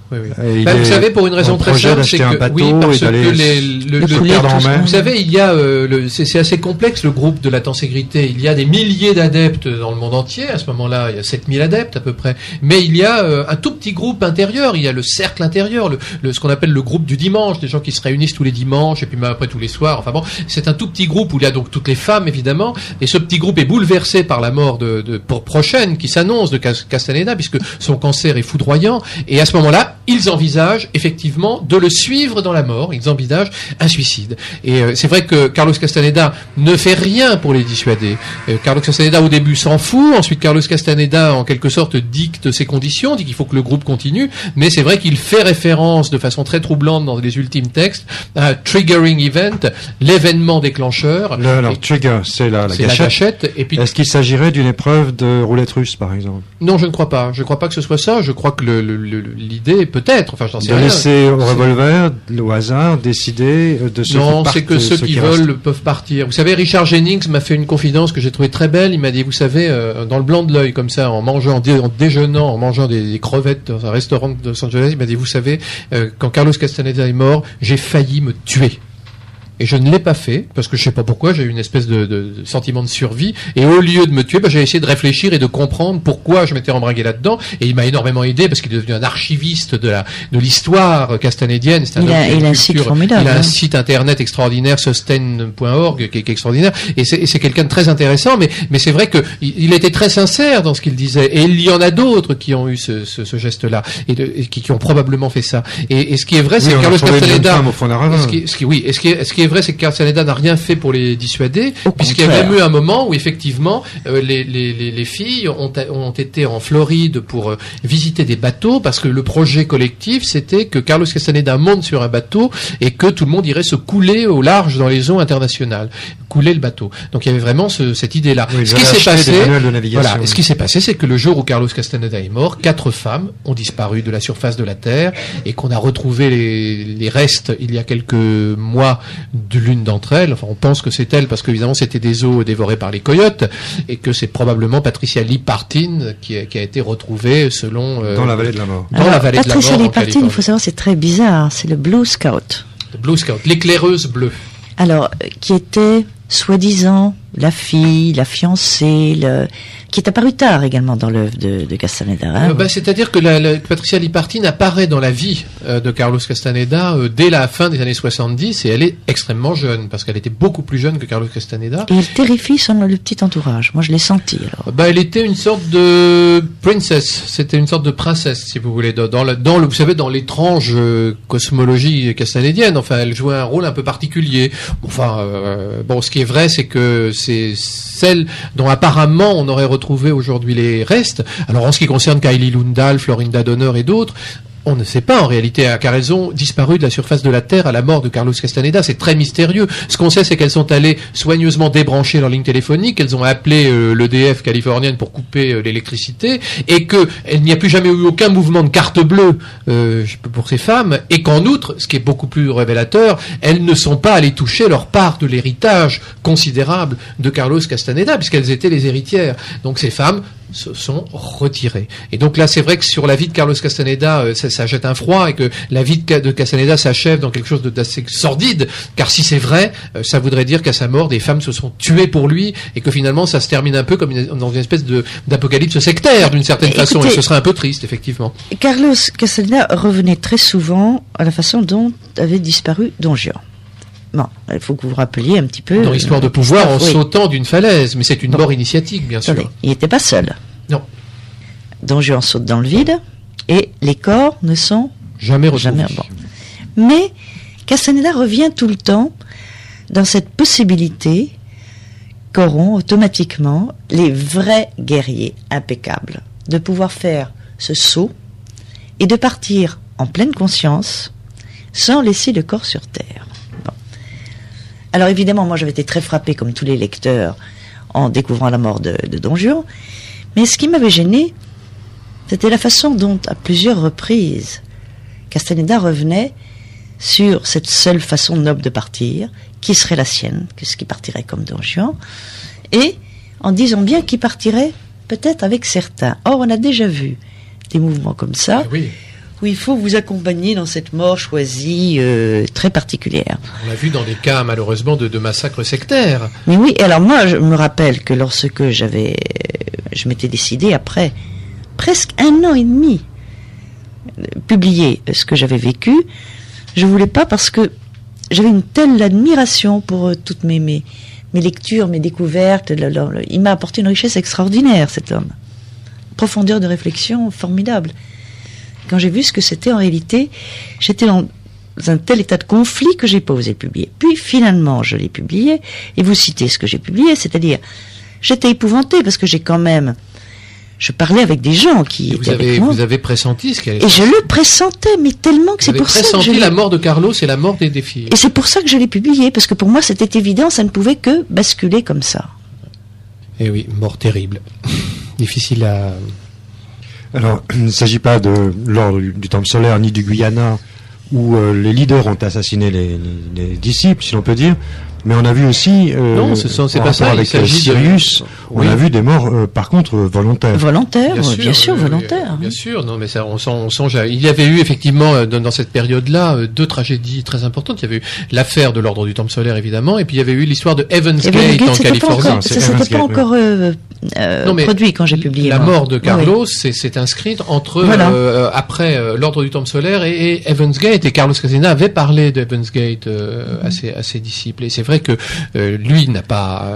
S2: Oui, oui. Bah, vous savez, pour une raison très simple, c'est que oui, parce que les, le, le, le vous savez, il y a, euh, le, c'est, c'est assez complexe le groupe de la tenségrité. Il y a des milliers d'adeptes dans le monde entier. À ce moment-là, il y a sept mille adeptes à peu près. Mais il y a euh, un tout petit groupe intérieur. Il y a le cercle intérieur, le, le, ce qu'on appelle le groupe du dimanche, des gens qui se réunissent tous les dimanches et puis même après tous les soirs. Enfin bon, c'est un tout petit groupe où il y a donc toutes les femmes évidemment. Et ce petit groupe est bouleversé par la mort de, de pour prochaine qui s'annonce de Castaneda, puisque son cancer est foudroyant. Et à ce moment-là, ils envisagent effectivement de le suivre dans la mort. Ils envisagent un suicide. Et euh, c'est vrai que Carlos Castaneda ne fait rien pour les dissuader. Euh, Carlos Castaneda au début s'en fout. Ensuite, Carlos Castaneda en quelque sorte dicte ses conditions, dit qu'il faut que le groupe continue. Mais c'est vrai qu'il fait référence de façon très troublante dans les ultimes textes à triggering event, l'événement déclencheur.
S1: Le, alors, et, trigger, c'est la, la,
S2: c'est
S1: gâchette.
S2: la gâchette. Et puis,
S1: est-ce qu'il s'agirait d'une épreuve de roulette russe, par exemple?
S2: Non, je ne crois pas. Je ne crois pas que ce soit ça. Je crois que le, le, le, l'idée, peut-être, enfin, j'en sais
S1: de
S2: rien.
S1: De laisser au revolver, au hasard, décider de se
S2: Non, c'est que ceux, ceux qui, qui veulent peuvent partir. Vous savez, Richard Jennings m'a fait une confidence que j'ai trouvée très belle. Il m'a dit, vous savez, euh, dans le blanc de l'œil, comme ça, en mangeant, en, dé, en déjeunant, en mangeant des, des crevettes dans un restaurant de Los Angeles, il m'a dit, vous savez, euh, quand Carlos Castaneda est mort, j'ai failli me tuer. Et je ne l'ai pas fait, parce que je sais pas pourquoi, j'ai eu une espèce de, de, de sentiment de survie, et au lieu de me tuer, bah, j'ai essayé de réfléchir et de comprendre pourquoi je m'étais embringué là-dedans, et il m'a énormément aidé, parce qu'il est devenu un archiviste de la, de l'histoire castanédienne. C'est un
S3: il, a, il a un site formidable.
S2: Il a un
S3: hein.
S2: site internet extraordinaire, sustain point org, qui est, qui est extraordinaire, et c'est, et c'est quelqu'un de très intéressant, mais, mais c'est vrai que il, il était très sincère dans ce qu'il disait, et il y en a d'autres qui ont eu ce, ce, ce geste-là, et, de, et qui, qui ont probablement fait ça. Et, et ce qui est vrai,
S1: oui,
S2: c'est que Carlos Castaneda,
S1: ce
S2: qui, ce qui, oui, et ce qui est, ce qui est vrai, c'est que Castaneda n'a rien fait pour les dissuader,
S3: Au
S2: puisqu'il y a
S3: contraire.
S2: même eu un moment où effectivement euh, les, les, les, les filles ont, ont été en Floride pour euh, visiter des bateaux, parce que le projet collectif c'était que Carlos Castaneda monte sur un bateau et que tout le monde irait se couler au large dans les eaux internationales, couler le bateau. Donc il y avait vraiment ce, cette idée-là.
S1: Oui,
S2: ce qui s'est passé,
S1: de
S2: voilà, ce qui s'est passé, c'est que le jour où Carlos Castaneda est mort, quatre femmes ont disparu de la surface de la Terre et qu'on a retrouvé les, les restes il y a quelques mois de l'une d'entre elles. Enfin, on pense que c'est elle parce qu'évidemment c'était des os dévorés par les coyotes et que c'est probablement Patricia Lee Partin qui a, qui a été retrouvée selon euh,
S1: dans la vallée de la mort.
S2: Dans
S3: Alors,
S2: la vallée
S3: Patricia
S2: de la mort.
S3: Lee Partin, il faut savoir, c'est très bizarre. C'est le Blue Scout.
S2: Le Blue Scout, l'éclaireuse bleue.
S3: Alors, euh, qui était soi-disant la fille, la fiancée, le... qui est apparue tard également dans l'œuvre de, de Castaneda. Hein.
S2: Euh, bah, c'est-à-dire que la, la, Patricia Lee Partin apparaît dans la vie euh, de Carlos Castaneda euh, dès la fin des années soixante-dix et elle est extrêmement jeune parce qu'elle était beaucoup plus jeune que Carlos Castaneda.
S3: Et elle terrifie son le petit entourage. Moi, je l'ai senti. Alors.
S2: Bah, elle était une sorte de princess. C'était une sorte de princesse, si vous voulez, dans, dans, la, dans le, vous savez, dans l'étrange euh, cosmologie castanédienne. Enfin, elle jouait un rôle un peu particulier. Enfin, euh, bon, ce qui est vrai, c'est que c'est celle dont apparemment on aurait retrouvé aujourd'hui les restes. Alors en ce qui concerne Kylie Lundahl, Florinda Donner et d'autres, on ne sait pas en réalité à quelle raison disparu de la surface de la Terre à la mort de Carlos Castaneda. C'est très mystérieux. Ce qu'on sait, c'est qu'elles sont allées soigneusement débrancher leur ligne téléphonique, qu'elles ont appelé euh, l'E D F californienne pour couper euh, l'électricité, et qu'il n'y a plus jamais eu aucun mouvement de carte bleue euh, pour ces femmes, et qu'en outre, ce qui est beaucoup plus révélateur, elles ne sont pas allées toucher leur part de l'héritage considérable de Carlos Castaneda, puisqu'elles étaient les héritières. Donc ces femmes se sont retirés. Et donc là, c'est vrai que sur la vie de Carlos Castaneda, euh, ça, ça jette un froid et que la vie de, de Castaneda s'achève dans quelque chose de, d'assez sordide, car si c'est vrai, euh, ça voudrait dire qu'à sa mort, des femmes se sont tuées pour lui et que finalement, ça se termine un peu comme une, dans une espèce de, d'apocalypse sectaire d'une certaine
S3: Écoutez,
S2: façon, et ce serait un peu triste, effectivement.
S3: Carlos Castaneda revenait très souvent à la façon dont avait disparu Don Juan. Bon, il faut que vous vous rappeliez un petit peu...
S2: Dans l'histoire de pouvoir, en
S3: oui.
S2: sautant d'une falaise, mais c'est une
S3: Bon.
S2: mort initiatique, bien sûr.
S3: Attendez, il n'était pas seul.
S2: Non.
S3: Don Juan saute dans le vide et les corps ne sont
S2: Jamais retrouvés.
S3: jamais bon. Mais Castaneda revient tout le temps dans cette possibilité qu'auront automatiquement les vrais guerriers impeccables de pouvoir faire ce saut et de partir en pleine conscience sans laisser le corps sur terre. Bon. Alors évidemment, moi j'avais été très frappé, comme tous les lecteurs, en découvrant la mort de, de Don Juan, mais ce qui m'avait gêné, c'était la façon dont, à plusieurs reprises, Castaneda revenait sur cette seule façon noble de partir, qui serait la sienne, qu'est-ce qui partirait comme Don Juan, et en disant bien qu'il partirait peut-être avec certains. Or, on a déjà vu des mouvements comme ça,
S2: Oui.
S3: où il faut vous accompagner dans cette mort choisie euh, très particulière.
S2: On l'a vu dans des cas malheureusement de, de massacres sectaires.
S3: Mais oui, et alors moi je me rappelle que lorsque j'avais, je m'étais décidé après presque un an et demi publier ce que j'avais vécu, je voulais pas parce que j'avais une telle admiration pour euh, toutes mes, mes mes lectures, mes découvertes. Le, le, le, il m'a apporté une richesse extraordinaire, cet homme. Profondeur de réflexion formidable. Quand j'ai vu ce que c'était en réalité, j'étais dans un tel état de conflit que j'ai pas osé le publier. Puis finalement, je l'ai publié, et vous citez ce que j'ai publié, c'est-à-dire, j'étais épouvantée parce que j'ai quand même, je parlais avec des gens qui
S2: et
S3: étaient
S2: vous avez,
S3: avec moi.
S2: Vous avez pressenti ce qui allait
S3: Et je le pressentais, mais tellement que c'est pour ça que je
S2: pressenti la mort de Carlos et la mort des défis.
S3: Et c'est pour ça que je l'ai publié, parce que pour moi c'était évident, ça ne pouvait que basculer comme ça.
S2: Et oui, mort terrible. Difficile à...
S1: Alors, il ne s'agit pas de l'ordre du, du Temple solaire ni du Guyana où euh, les leaders ont assassiné les, les, les disciples, si l'on peut dire. Mais on a vu aussi, euh,
S2: non, ce sont, c'est
S1: en
S2: pas ça,
S1: avec Sirius,
S2: de...
S1: on
S2: oui.
S1: a vu des morts, euh, par contre, euh, volontaires.
S3: Volontaires, bien sûr, bien sûr
S2: euh,
S3: volontaires.
S2: Bien sûr, non, mais ça, on sent, on sent, il y avait eu effectivement dans, dans cette période-là deux tragédies très importantes. Il y avait eu l'affaire de l'ordre du Temple solaire, évidemment, et puis il y avait eu l'histoire de Evans Gate, Gate en Californie.
S3: Pas encore, ça s'était pas encore euh, euh, non, produit quand j'ai publié.
S2: La
S3: moi.
S2: mort de Carlos
S3: oui.
S2: c'est, c'est inscrite entre
S3: voilà.
S2: euh, après euh, l'ordre du Temple solaire et, et Evans Gate, et Carlos Castaneda avait parlé de Evans Gate euh, mm-hmm. à, ses, à ses disciples. Et c'est vrai que euh, lui n'a pas,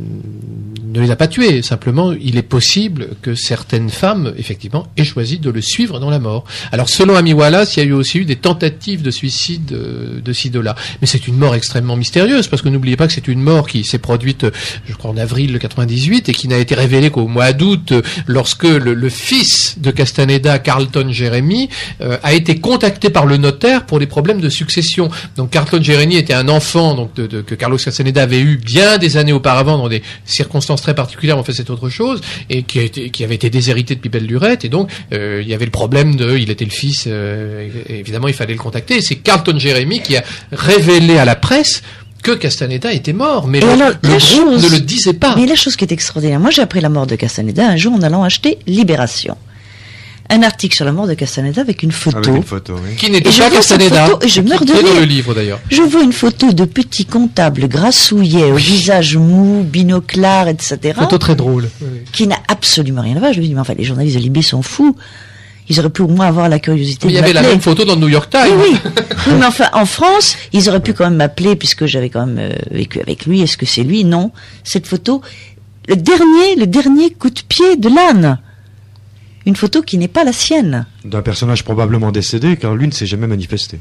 S2: ne les a pas tués. Simplement, il est possible que certaines femmes, effectivement, aient choisi de le suivre dans la mort. Alors, selon Amy Wallace, il y a eu aussi eu des tentatives de suicide de, de ci, de là. Mais c'est une mort extrêmement mystérieuse, parce que n'oubliez pas que c'est une mort qui s'est produite, je crois, en avril quatre-vingt-dix-huit, et qui n'a été révélée qu'au mois d'août, lorsque le, le fils de Castaneda, Carlton Jeremy, euh, a été contacté par le notaire pour des problèmes de succession. Donc, Carlton Jeremy était un enfant, donc, de, de, que Carlos Castaneda avait eu bien des années auparavant dans des circonstances très particulières, en fait c'est autre chose, et qui, a été, qui avait été déshérité depuis belle lurette, et donc euh, il y avait le problème de, il était le fils, euh, évidemment il fallait le contacter, et c'est Carlton Jeremy qui a révélé à la presse que Castaneda était mort, mais le,
S3: alors,
S2: le groupe
S3: chose,
S2: ne le disait pas.
S3: Mais la chose qui est extraordinaire, moi j'ai appris la mort de Castaneda un jour en allant acheter Libération. Un article sur la mort de Castaneda avec une photo.
S1: Avec une photo, oui.
S2: Qui n'était pas Castaneda.
S3: Photo, et je meurs de
S2: rire. Dans le
S3: rire.
S2: livre d'ailleurs.
S3: Je vois une photo de petit comptable grassouillet, au visage mou, binoclard, et cetera.
S2: Photo très drôle.
S3: Qui n'a absolument rien à voir. Je me dis, mais enfin, les journalistes de Libé sont fous. Ils auraient pu au moins avoir la curiosité
S2: mais
S3: de
S2: il y avait
S3: m'appeler.
S2: la même photo dans le New York Times.
S3: Oui, oui. Oui, mais enfin, en France, ils auraient pu quand même m'appeler puisque j'avais quand même euh, vécu avec lui. Est-ce que c'est lui? Non. Cette photo, le dernier, le dernier coup de pied de l'âne. Une photo qui n'est pas la sienne.
S1: D'un personnage probablement décédé, car lui ne s'est jamais manifesté.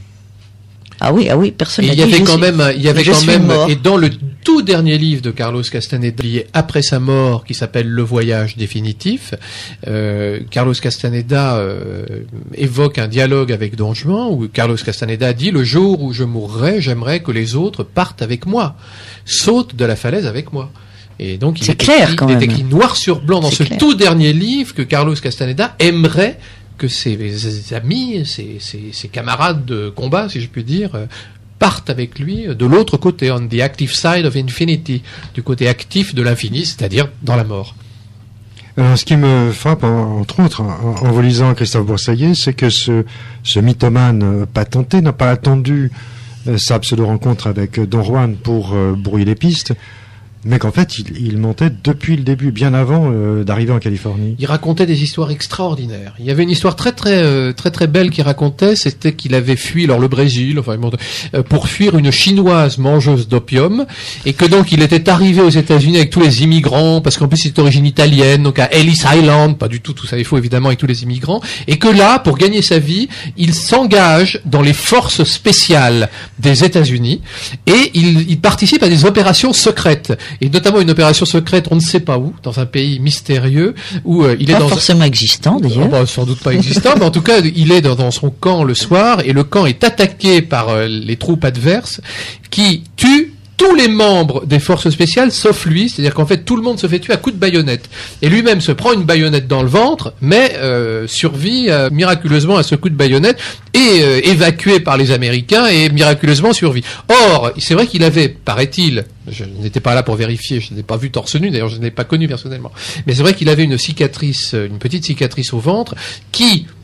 S3: Ah oui, ah oui, personne n'a
S2: dit.
S3: Il
S2: y avait
S3: je
S2: quand
S3: suis,
S2: même, il y avait
S3: je
S2: quand
S3: suis
S2: même,
S3: mort.
S2: et dans le tout dernier livre de Carlos Castaneda, lié après sa mort, qui s'appelle Le Voyage définitif, euh, Carlos Castaneda euh, évoque un dialogue avec Don Juan où Carlos Castaneda dit: le jour où je mourrai, j'aimerais que les autres partent avec moi, sautent de la falaise avec moi. Et donc, il est,
S3: clair,
S2: écrit,
S3: quand
S2: il est
S3: même.
S2: écrit noir sur blanc dans
S3: C'est
S2: ce
S3: clair.
S2: tout dernier livre que Carlos Castaneda aimerait que ses amis, ses, ses, ses camarades de combat, si je puis dire, partent avec lui de l'autre côté, on the active side of infinity, du côté actif de l'infini, c'est-à-dire dans la mort.
S1: Alors, ce qui me frappe, en- entre autres, en, en vous lisant Christophe Boursaillet, c'est que ce, ce mythomane euh, patenté n'a pas attendu euh, sa pseudo-rencontre avec euh, Don Juan pour euh, brouiller les pistes, mais qu'en fait, il, il montait depuis le début, bien avant euh, d'arriver en Californie.
S2: Il racontait des histoires extraordinaires. Il y avait une histoire très très euh, très très belle qu'il racontait, c'était qu'il avait fui alors le Brésil, enfin euh, pour fuir une chinoise mangeuse d'opium, et que donc il était arrivé aux États-Unis avec tous les immigrants, parce qu'en plus c'est d'origine italienne, donc à Ellis Island, pas du tout tout ça il faut évidemment avec tous les immigrants, et que là pour gagner sa vie, il s'engage dans les forces spéciales des États-Unis et il, il participe à des opérations secrètes. Et notamment une opération secrète, on ne sait pas où, dans un pays mystérieux, où euh, il est
S3: Pas
S2: dans
S3: forcément existant, d'ailleurs.
S2: Oh, bah, sans doute pas existant, mais en tout cas, il est dans, dans son camp le soir, et le camp est attaqué par euh, les troupes adverses, qui tuent tous les membres des forces spéciales, sauf lui, c'est-à-dire qu'en fait, tout le monde se fait tuer à coups de baïonnette. Et lui-même se prend une baïonnette dans le ventre, mais euh, survit euh, miraculeusement à ce coup de baïonnette, et euh, évacué par les Américains, et miraculeusement survit. Or, c'est vrai qu'il avait, paraît-il, je n'étais pas là pour vérifier, je n'ai pas vu torse nu, d'ailleurs je ne l'ai pas connu personnellement, mais c'est vrai qu'il avait une cicatrice, une petite cicatrice au ventre, qui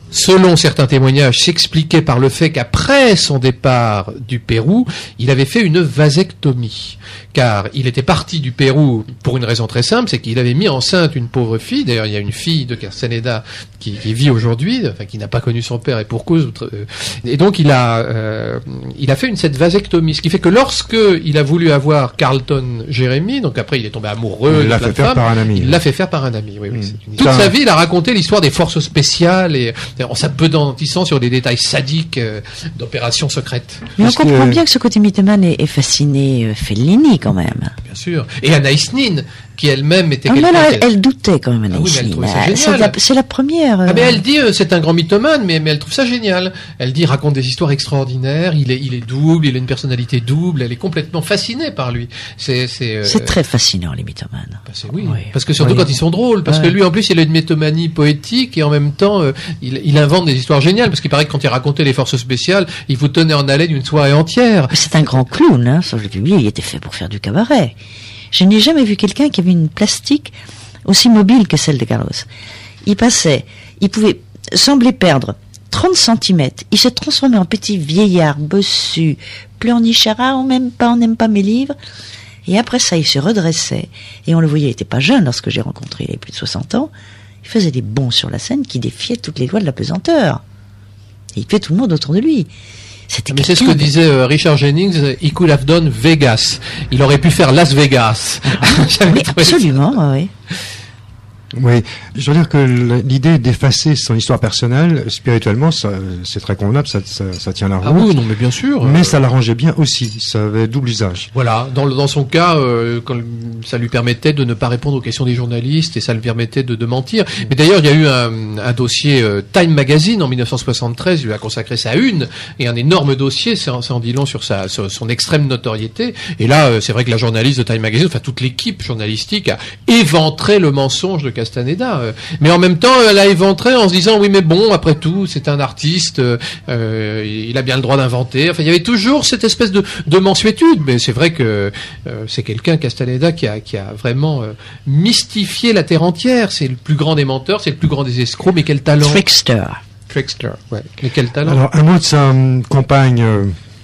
S2: selon certains témoignages, s'expliquait par le fait qu'après son départ du Pérou, il avait fait une vasectomie. Car il était parti du Pérou pour une raison très simple, c'est qu'il avait mis enceinte une pauvre fille. D'ailleurs, il y a une fille de Castaneda qui, qui vit aujourd'hui, enfin qui n'a pas connu son père et pour cause. Et donc il a, euh, il a fait une cette vasectomie, ce qui fait que lorsque il a voulu avoir Carlton Jeremy, donc après il est tombé amoureux,
S1: il l'a fait faire par un ami.
S2: Il l'a fait faire par un ami. Oui, oui.
S1: Mmh.
S2: Toute sa vie, il a raconté l'histoire des forces spéciales et en s'apesantissant sur des détails sadiques euh, d'opérations secrètes.
S3: Mais
S1: Parce
S3: on comprend
S1: que...
S3: bien que ce côté mythomane est, est fasciné euh, Fellini quand même.
S2: Bien sûr. Et Anaïs Nin, qui elle-même était
S3: Ah,
S2: quelqu'un...
S3: voilà,
S2: qu'elle...
S3: elle, elle doutait quand même,
S2: Ah oui,
S3: Anaïs
S2: mais elle
S3: Nin.
S2: trouvait ça
S3: Euh,
S2: génial.
S3: c'est, la, c'est la première. euh,
S2: Ah mais elle dit euh, c'est un grand mythomane, mais, mais elle trouve ça génial. Elle dit il raconte des histoires extraordinaires, il est il est double, il a une personnalité double, elle est complètement fascinée par lui. C'est c'est, euh,
S3: c'est très fascinant les mythomanes.
S2: bah, c'est oui.
S3: Oui.
S2: Parce que surtout
S3: Oui.
S2: quand ils sont drôles, parce
S3: Ouais.
S2: que lui en plus il a une mythomanie poétique et en même temps euh, il, il invente des histoires géniales parce qu'il paraît que quand il racontait les forces spéciales, il vous tenait en haleine une soirée entière.
S3: Mais c'est un grand clown, hein, ça je l'ai oublié, il était fait pour faire du cabaret. Je n'ai jamais vu quelqu'un qui avait une plastique aussi mobile que celle de Carlos. Il passait, il pouvait sembler perdre trente centimètres, il se transformait en petit vieillard bossu, pleurnichard, on m'aime pas, on n'aime pas mes livres. Et après ça, il se redressait, et on le voyait, il était pas jeune lorsque j'ai rencontré, il avait plus de soixante ans, il faisait des bonds sur la scène qui défiaient toutes les lois de la pesanteur. Et il fait tout le monde autour de lui. C'était
S2: Mais c'est ce que
S3: quelqu'un de-
S2: disait euh, Richard Jennings, he could have done Vegas. Il aurait pu faire Las Vegas. J'avais
S3: Oui,
S2: trouvé ça.
S3: absolument, oui.
S1: Oui, je veux dire que l'idée d'effacer son histoire personnelle, spirituellement, ça, c'est très convenable, ça, ça, ça tient la route.
S2: Ah oui, non mais bien sûr.
S1: Mais
S2: euh,
S1: ça l'arrangeait bien aussi, ça avait double usage.
S2: Voilà, dans, le- dans son cas, euh, quand ça lui permettait de ne pas répondre aux questions des journalistes et ça lui permettait de, de mentir. Mais d'ailleurs, il y a eu un, un dossier euh, Time Magazine en dix-neuf cent soixante-treize, il lui a consacré sa une et un énorme dossier, c'est en, c'est en dit long sur, sa, sur son extrême notoriété. Et là, euh, c'est vrai que la journaliste de Time Magazine, enfin toute l'équipe journalistique a éventré le mensonge de Castaneda. Euh, Mais en même temps, elle a éventré en se disant oui, mais bon, après tout, c'est un artiste, euh, euh, il a bien le droit d'inventer. Enfin, il y avait toujours cette espèce de, de mansuétude. Mais c'est vrai que euh, c'est quelqu'un, Castaneda, qui a, qui a vraiment euh, mystifié la terre entière. C'est le plus grand des menteurs, c'est le plus grand des escrocs. Mais quel talent!
S3: Trickster.
S2: Trickster, ouais. Mais quel talent!
S1: Alors, un mot de sa hum, compagne, euh,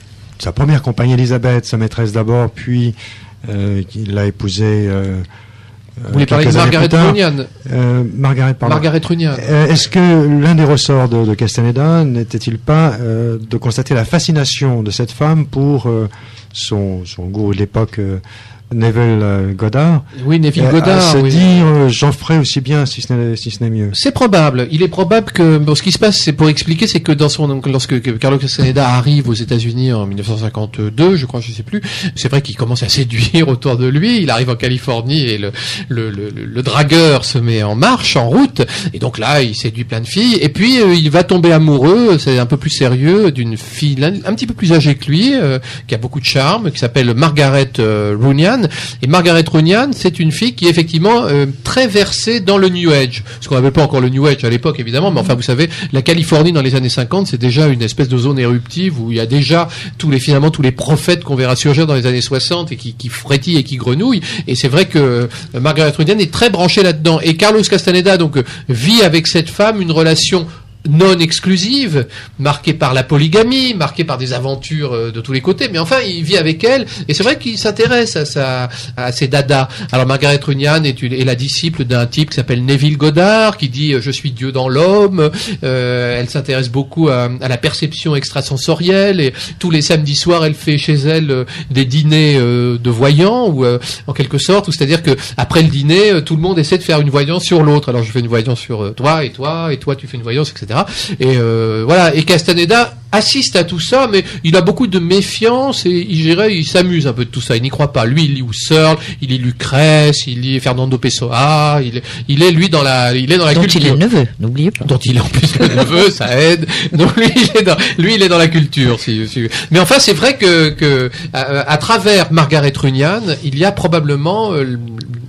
S1: sa première compagne Elisabeth, sa maîtresse d'abord, puis euh, il l'a épousée. Euh,
S2: Vous voulez parler de
S1: quelques années
S2: Margaret
S1: plus tard.
S2: Runyan?
S1: Euh, Margaret, pardon.
S2: Margaret Runyan.
S1: Euh, Est-ce que l'un des ressorts de, de Castaneda n'était-il pas euh, de constater la fascination de cette femme pour euh, son, son gourou de l'époque, euh, Neville euh, Goddard,
S2: Oui, Neville
S1: euh,
S2: Goddard.
S1: à se
S2: oui.
S1: dire euh, j'en ferai aussi bien si ce n'est si ce n'est mieux.
S2: C'est probable. Il est probable que bon, ce qui se passe, c'est pour expliquer, c'est que dans son donc, lorsque que Carlos Castaneda arrive aux États-Unis en dix-neuf cent cinquante-deux, je crois, je sais plus, c'est vrai qu'il commence à séduire autour de lui. Il arrive en Californie et le le, le le le dragueur se met en marche, en route, et donc là, il séduit plein de filles. Et puis euh, il va tomber amoureux, c'est un peu plus sérieux, d'une fille un, un petit peu plus âgée que lui, euh, qui a beaucoup de charme, qui s'appelle Margaret euh, Runyan. Et Margaret Runyan, c'est une fille qui est effectivement euh, très versée dans le New Age. Ce qu'on n'appelle pas encore le New Age à l'époque, évidemment, mais enfin, vous savez, la Californie dans les années cinquante, c'est déjà une espèce de zone éruptive où il y a déjà tous les, finalement, tous les prophètes qu'on verra surgir dans les années soixante et qui, qui frétillent et qui grenouillent. Et c'est vrai que euh, Margaret Runyan est très branchée là-dedans. Et Carlos Castaneda, donc, euh, vit avec cette femme une relation non exclusive, marquée par la polygamie, marquée par des aventures euh, de tous les côtés, mais enfin il vit avec elle, et c'est vrai qu'il s'intéresse à, sa, à ses dadas. Alors Margaret Runyan est, une, est la disciple d'un type qui s'appelle Neville Goddard, qui dit euh, je suis Dieu dans l'homme. Euh, elle s'intéresse beaucoup à, à la perception extrasensorielle, et tous les samedis soirs elle fait chez elle euh, des dîners euh, de voyants, ou euh, en quelque sorte, ou c'est-à-dire que après le dîner, euh, tout le monde essaie de faire une voyance sur l'autre. Alors je fais une voyance sur euh, toi et toi, et toi tu fais une voyance, et cetera. Et euh, voilà. Et Castaneda assiste à tout ça, mais il a beaucoup de méfiance et il dirait, il s'amuse un peu de tout ça. Il n'y croit pas. Lui, il lit Husserl, il lit Lucrèce, il lit Fernando Pessoa. Il, il est lui dans la, il est dans la
S3: Dont
S2: culture.
S3: il est le neveu, n'oubliez pas.
S2: Dont il est en plus le neveu, ça aide. Donc lui, il est dans, lui, il est dans la culture. Si, si. Mais enfin, c'est vrai que, que à, à travers Margaret Runyan, il y a probablement euh,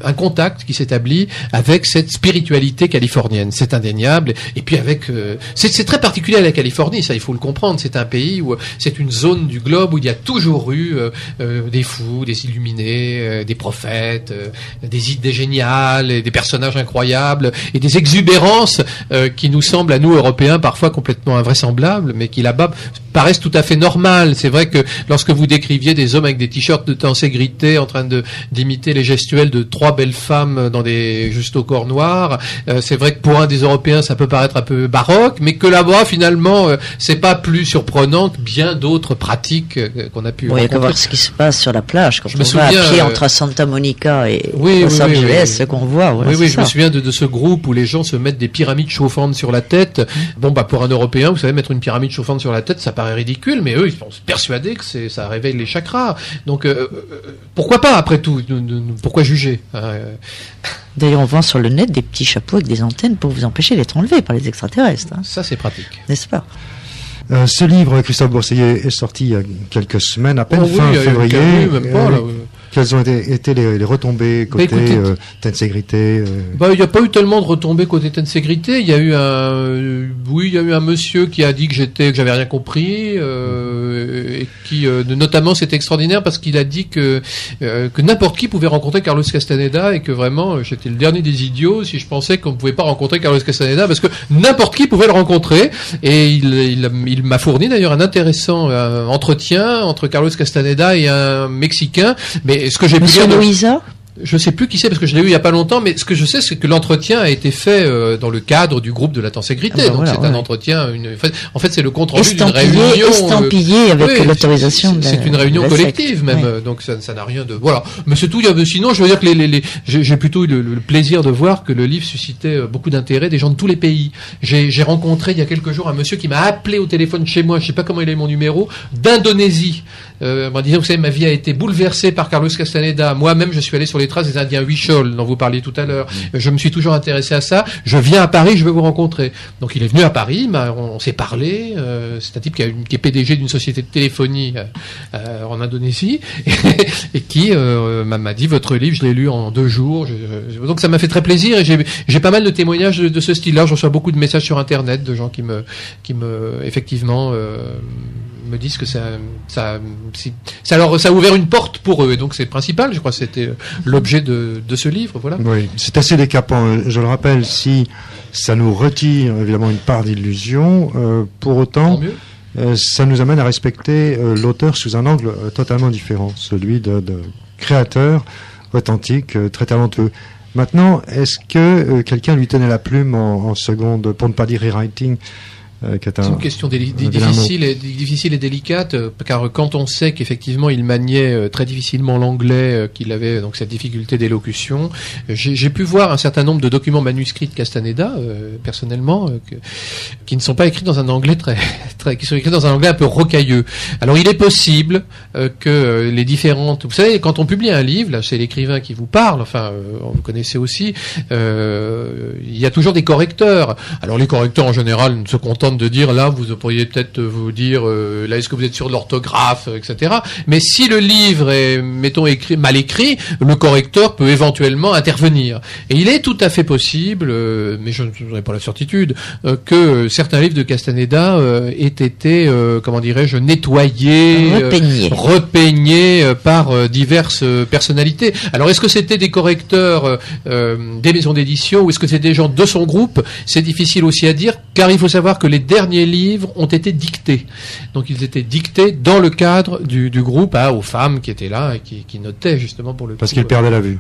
S2: un contact qui s'établit avec cette spiritualité californienne. C'est indéniable. Et puis avec, euh, c'est, c'est très particulier à la Californie, ça il faut le comprendre. C'est un pays où c'est une zone du globe où il y a toujours eu euh, euh, des fous, des illuminés, euh, des prophètes, euh, des idées géniales, et des personnages incroyables et des exubérances euh, qui nous semblent à nous Européens parfois complètement invraisemblables, mais qui là-bas paraissent tout à fait normales. C'est vrai que lorsque vous décriviez des hommes avec des t-shirts de tenségrité en train de d'imiter les gestuels de trois belles femmes dans des juste au corps noir, euh, c'est vrai que pour un des Européens ça peut paraître un peu baroque, mais que là-bas finalement euh, c'est pas plus surprenant que bien d'autres pratiques euh, qu'on a pu
S3: bon, rencontrer. Il y a qu'à voir ce qui se passe sur la plage quand je on me souviens, va à pied euh... entre Santa Monica et
S2: oui,
S3: Los
S2: oui,
S3: Angeles,
S2: oui, oui.
S3: ce qu'on voit. Voilà,
S2: oui, oui, je
S3: ça.
S2: me souviens de, de ce groupe où les gens se mettent des pyramides chauffantes sur la tête. Bon, bah pour un Européen, vous savez, mettre une pyramide chauffante sur la tête, ça paraît ridicule, mais eux, ils sont persuadés que c'est, ça réveille les chakras. Donc, euh, pourquoi pas, après tout, pourquoi juger euh...
S3: D'ailleurs, on vend sur le net des petits chapeaux avec des antennes pour vous empêcher d'être enlevé par les extraterrestres. Hein.
S2: Ça, c'est pratique.
S3: N'est-ce pas?
S1: Euh, ce livre, Christophe Bourseiller, est sorti il y a quelques semaines, à peine
S2: oh,
S1: fin
S2: oui,
S1: février.
S2: Même pas, là, oui.
S1: Quelles ont été, été les, les retombées côté bah, euh, tenségrité euh...
S2: Bah, il n'y a pas eu tellement de retombées côté tenségrité. Il y a eu un, euh, oui, il y a eu un monsieur qui a dit que j'étais, que j'avais rien compris, euh, et qui, euh, notamment, c'était extraordinaire parce qu'il a dit que euh, que n'importe qui pouvait rencontrer Carlos Castaneda et que vraiment, euh, j'étais le dernier des idiots si je pensais qu'on ne pouvait pas rencontrer Carlos Castaneda parce que n'importe qui pouvait le rencontrer. Et il, il, il m'a fourni d'ailleurs un intéressant euh, entretien entre Carlos Castaneda et un Mexicain, mais ce que j'ai pu
S3: Monsieur
S2: dire,
S3: Louisa,
S2: je sais plus qui c'est parce que je l'ai eu il y a pas longtemps, mais ce que je sais c'est que l'entretien a été fait euh, dans le cadre du groupe de la tenségrité. Ah bah donc voilà, c'est ouais. un entretien, une, en fait c'est le compte rendu d'une réunion
S3: estampillé euh, avec
S2: oui,
S3: l'autorisation.
S2: C'est, c'est une réunion collective même, oui. donc ça, ça n'a rien de voilà. Mais c'est tout. Il y a, sinon je veux dire que les, les, les j'ai, j'ai plutôt eu le, le plaisir de voir que le livre suscitait beaucoup d'intérêt des gens de tous les pays. J'ai, j'ai rencontré il y a quelques jours un monsieur qui m'a appelé au téléphone chez moi, je sais pas comment il a eu mon numéro, d'Indonésie. Euh, en disant que vous savez, ma vie a été bouleversée par Carlos Castaneda. Moi-même, je suis allé sur les traces des Indiens Huichol, dont vous parliez tout à l'heure. Mmh. Je me suis toujours intéressé à ça. Je viens à Paris, je veux vous rencontrer. Donc, il est venu à Paris, on, on s'est parlé. Euh, c'est un type qui, a une, qui est P D G d'une société de téléphonie euh, euh, en Indonésie et, et qui euh, m'a, m'a dit votre livre, je l'ai lu en deux jours. Je, je, donc, ça m'a fait très plaisir et j'ai, j'ai pas mal de témoignages de, de ce style-là. Je reçois beaucoup de messages sur Internet de gens qui me, qui me, effectivement, euh, me disent que ça, ça, ça leur, ça a ouvert une porte pour eux. Et donc c'est le principal, je crois que c'était l'objet de, de ce livre, voilà.
S1: Oui, c'est assez décapant. Je le rappelle, si ça nous retire évidemment une part d'illusion, euh, pour autant, euh, ça nous amène à respecter euh, l'auteur sous un angle euh, totalement différent, celui de, de créateur authentique, euh, très talentueux. Maintenant, est-ce que euh, quelqu'un lui tenait la plume en, en seconde, pour ne pas dire rewriting?
S2: C'est une question déli- difficile, et, difficile et délicate, euh, car quand on sait qu'effectivement il maniait euh, très difficilement l'anglais, euh, qu'il avait donc cette difficulté d'élocution, euh, j'ai, j'ai pu voir un certain nombre de documents manuscrits de Castaneda, euh, personnellement, euh, que, qui ne sont pas écrits dans un anglais très, très, qui sont écrits dans un anglais un peu rocailleux. Alors il est possible euh, que euh, les différentes, vous savez, quand on publie un livre, là c'est l'écrivain qui vous parle, enfin euh, vous connaissez aussi, euh, il y a toujours des correcteurs. Alors les correcteurs en général ne se contentent de dire là vous pourriez peut-être vous dire euh, là est-ce que vous êtes sûr de l'orthographe, et cetera. Mais si le livre est mettons écrit mal écrit, le correcteur peut éventuellement intervenir. Et il est tout à fait possible, euh, mais je n'en ai pas la certitude, euh, que certains livres de Castaneda euh, aient été euh, comment dirais-je nettoyés,
S3: repeignés,
S2: euh, repeignés euh, par euh, diverses euh, personnalités. Alors est-ce que c'était des correcteurs euh, euh, des maisons d'édition ou est-ce que c'était des gens de son groupe? C'est difficile aussi à dire, car il faut savoir que les derniers livres ont été dictés. Donc ils étaient dictés dans le cadre du, du groupe hein, aux femmes qui étaient là et qui, qui notaient justement pour le
S1: Parce
S2: coup,
S1: qu'ils perdaient la vue.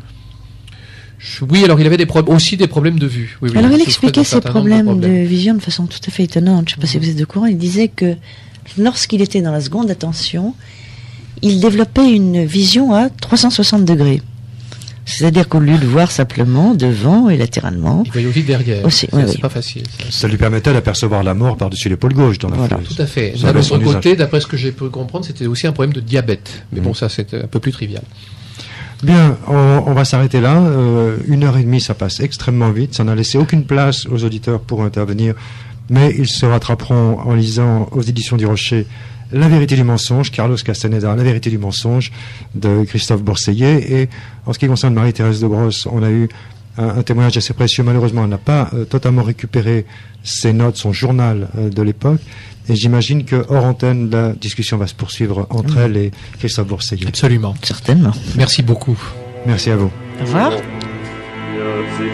S2: Oui, alors il avait des pro- aussi des problèmes de vue. Oui, oui,
S3: alors il,
S2: il
S3: expliquait ces problèmes de, problèmes de vision de façon tout à fait étonnante. Je ne sais pas si vous êtes au courant. Il disait que lorsqu'il était dans la seconde attention, il développait une vision à trois cent soixante degrés. C'est-à-dire qu'au lieu de voir simplement devant et latéralement,
S2: il voyait aussi derrière.
S3: Aussi,
S2: c'est,
S3: oui,
S2: c'est
S3: oui.
S2: pas facile. Ça.
S1: ça lui permettait d'apercevoir la mort par-dessus l'épaule gauche dans la
S3: voilà.
S1: foule.
S2: Tout à fait. D'un autre côté, d'après ce que j'ai pu comprendre, c'était aussi un problème de diabète. Mais mmh. bon, ça c'est un peu plus trivial.
S1: Bien, on, on va s'arrêter là. Euh, une heure et demie, ça passe extrêmement vite. Ça n'a laissé aucune place aux auditeurs pour intervenir mais ils se rattraperont en lisant aux éditions du Rocher La vérité du mensonge, Carlos Castaneda, La vérité du mensonge de Christophe Bourseillet. Et en ce qui concerne Marie-Thérèse de Brosse, on a eu un, un témoignage assez précieux. Malheureusement, on n'a pas euh, totalement récupéré ses notes, son journal euh, de l'époque. Et j'imagine que hors antenne, la discussion va se poursuivre entre elle et Christophe Bourseillet.
S2: Absolument.
S3: Certainement.
S2: Merci beaucoup.
S1: Merci à vous.
S3: Au revoir.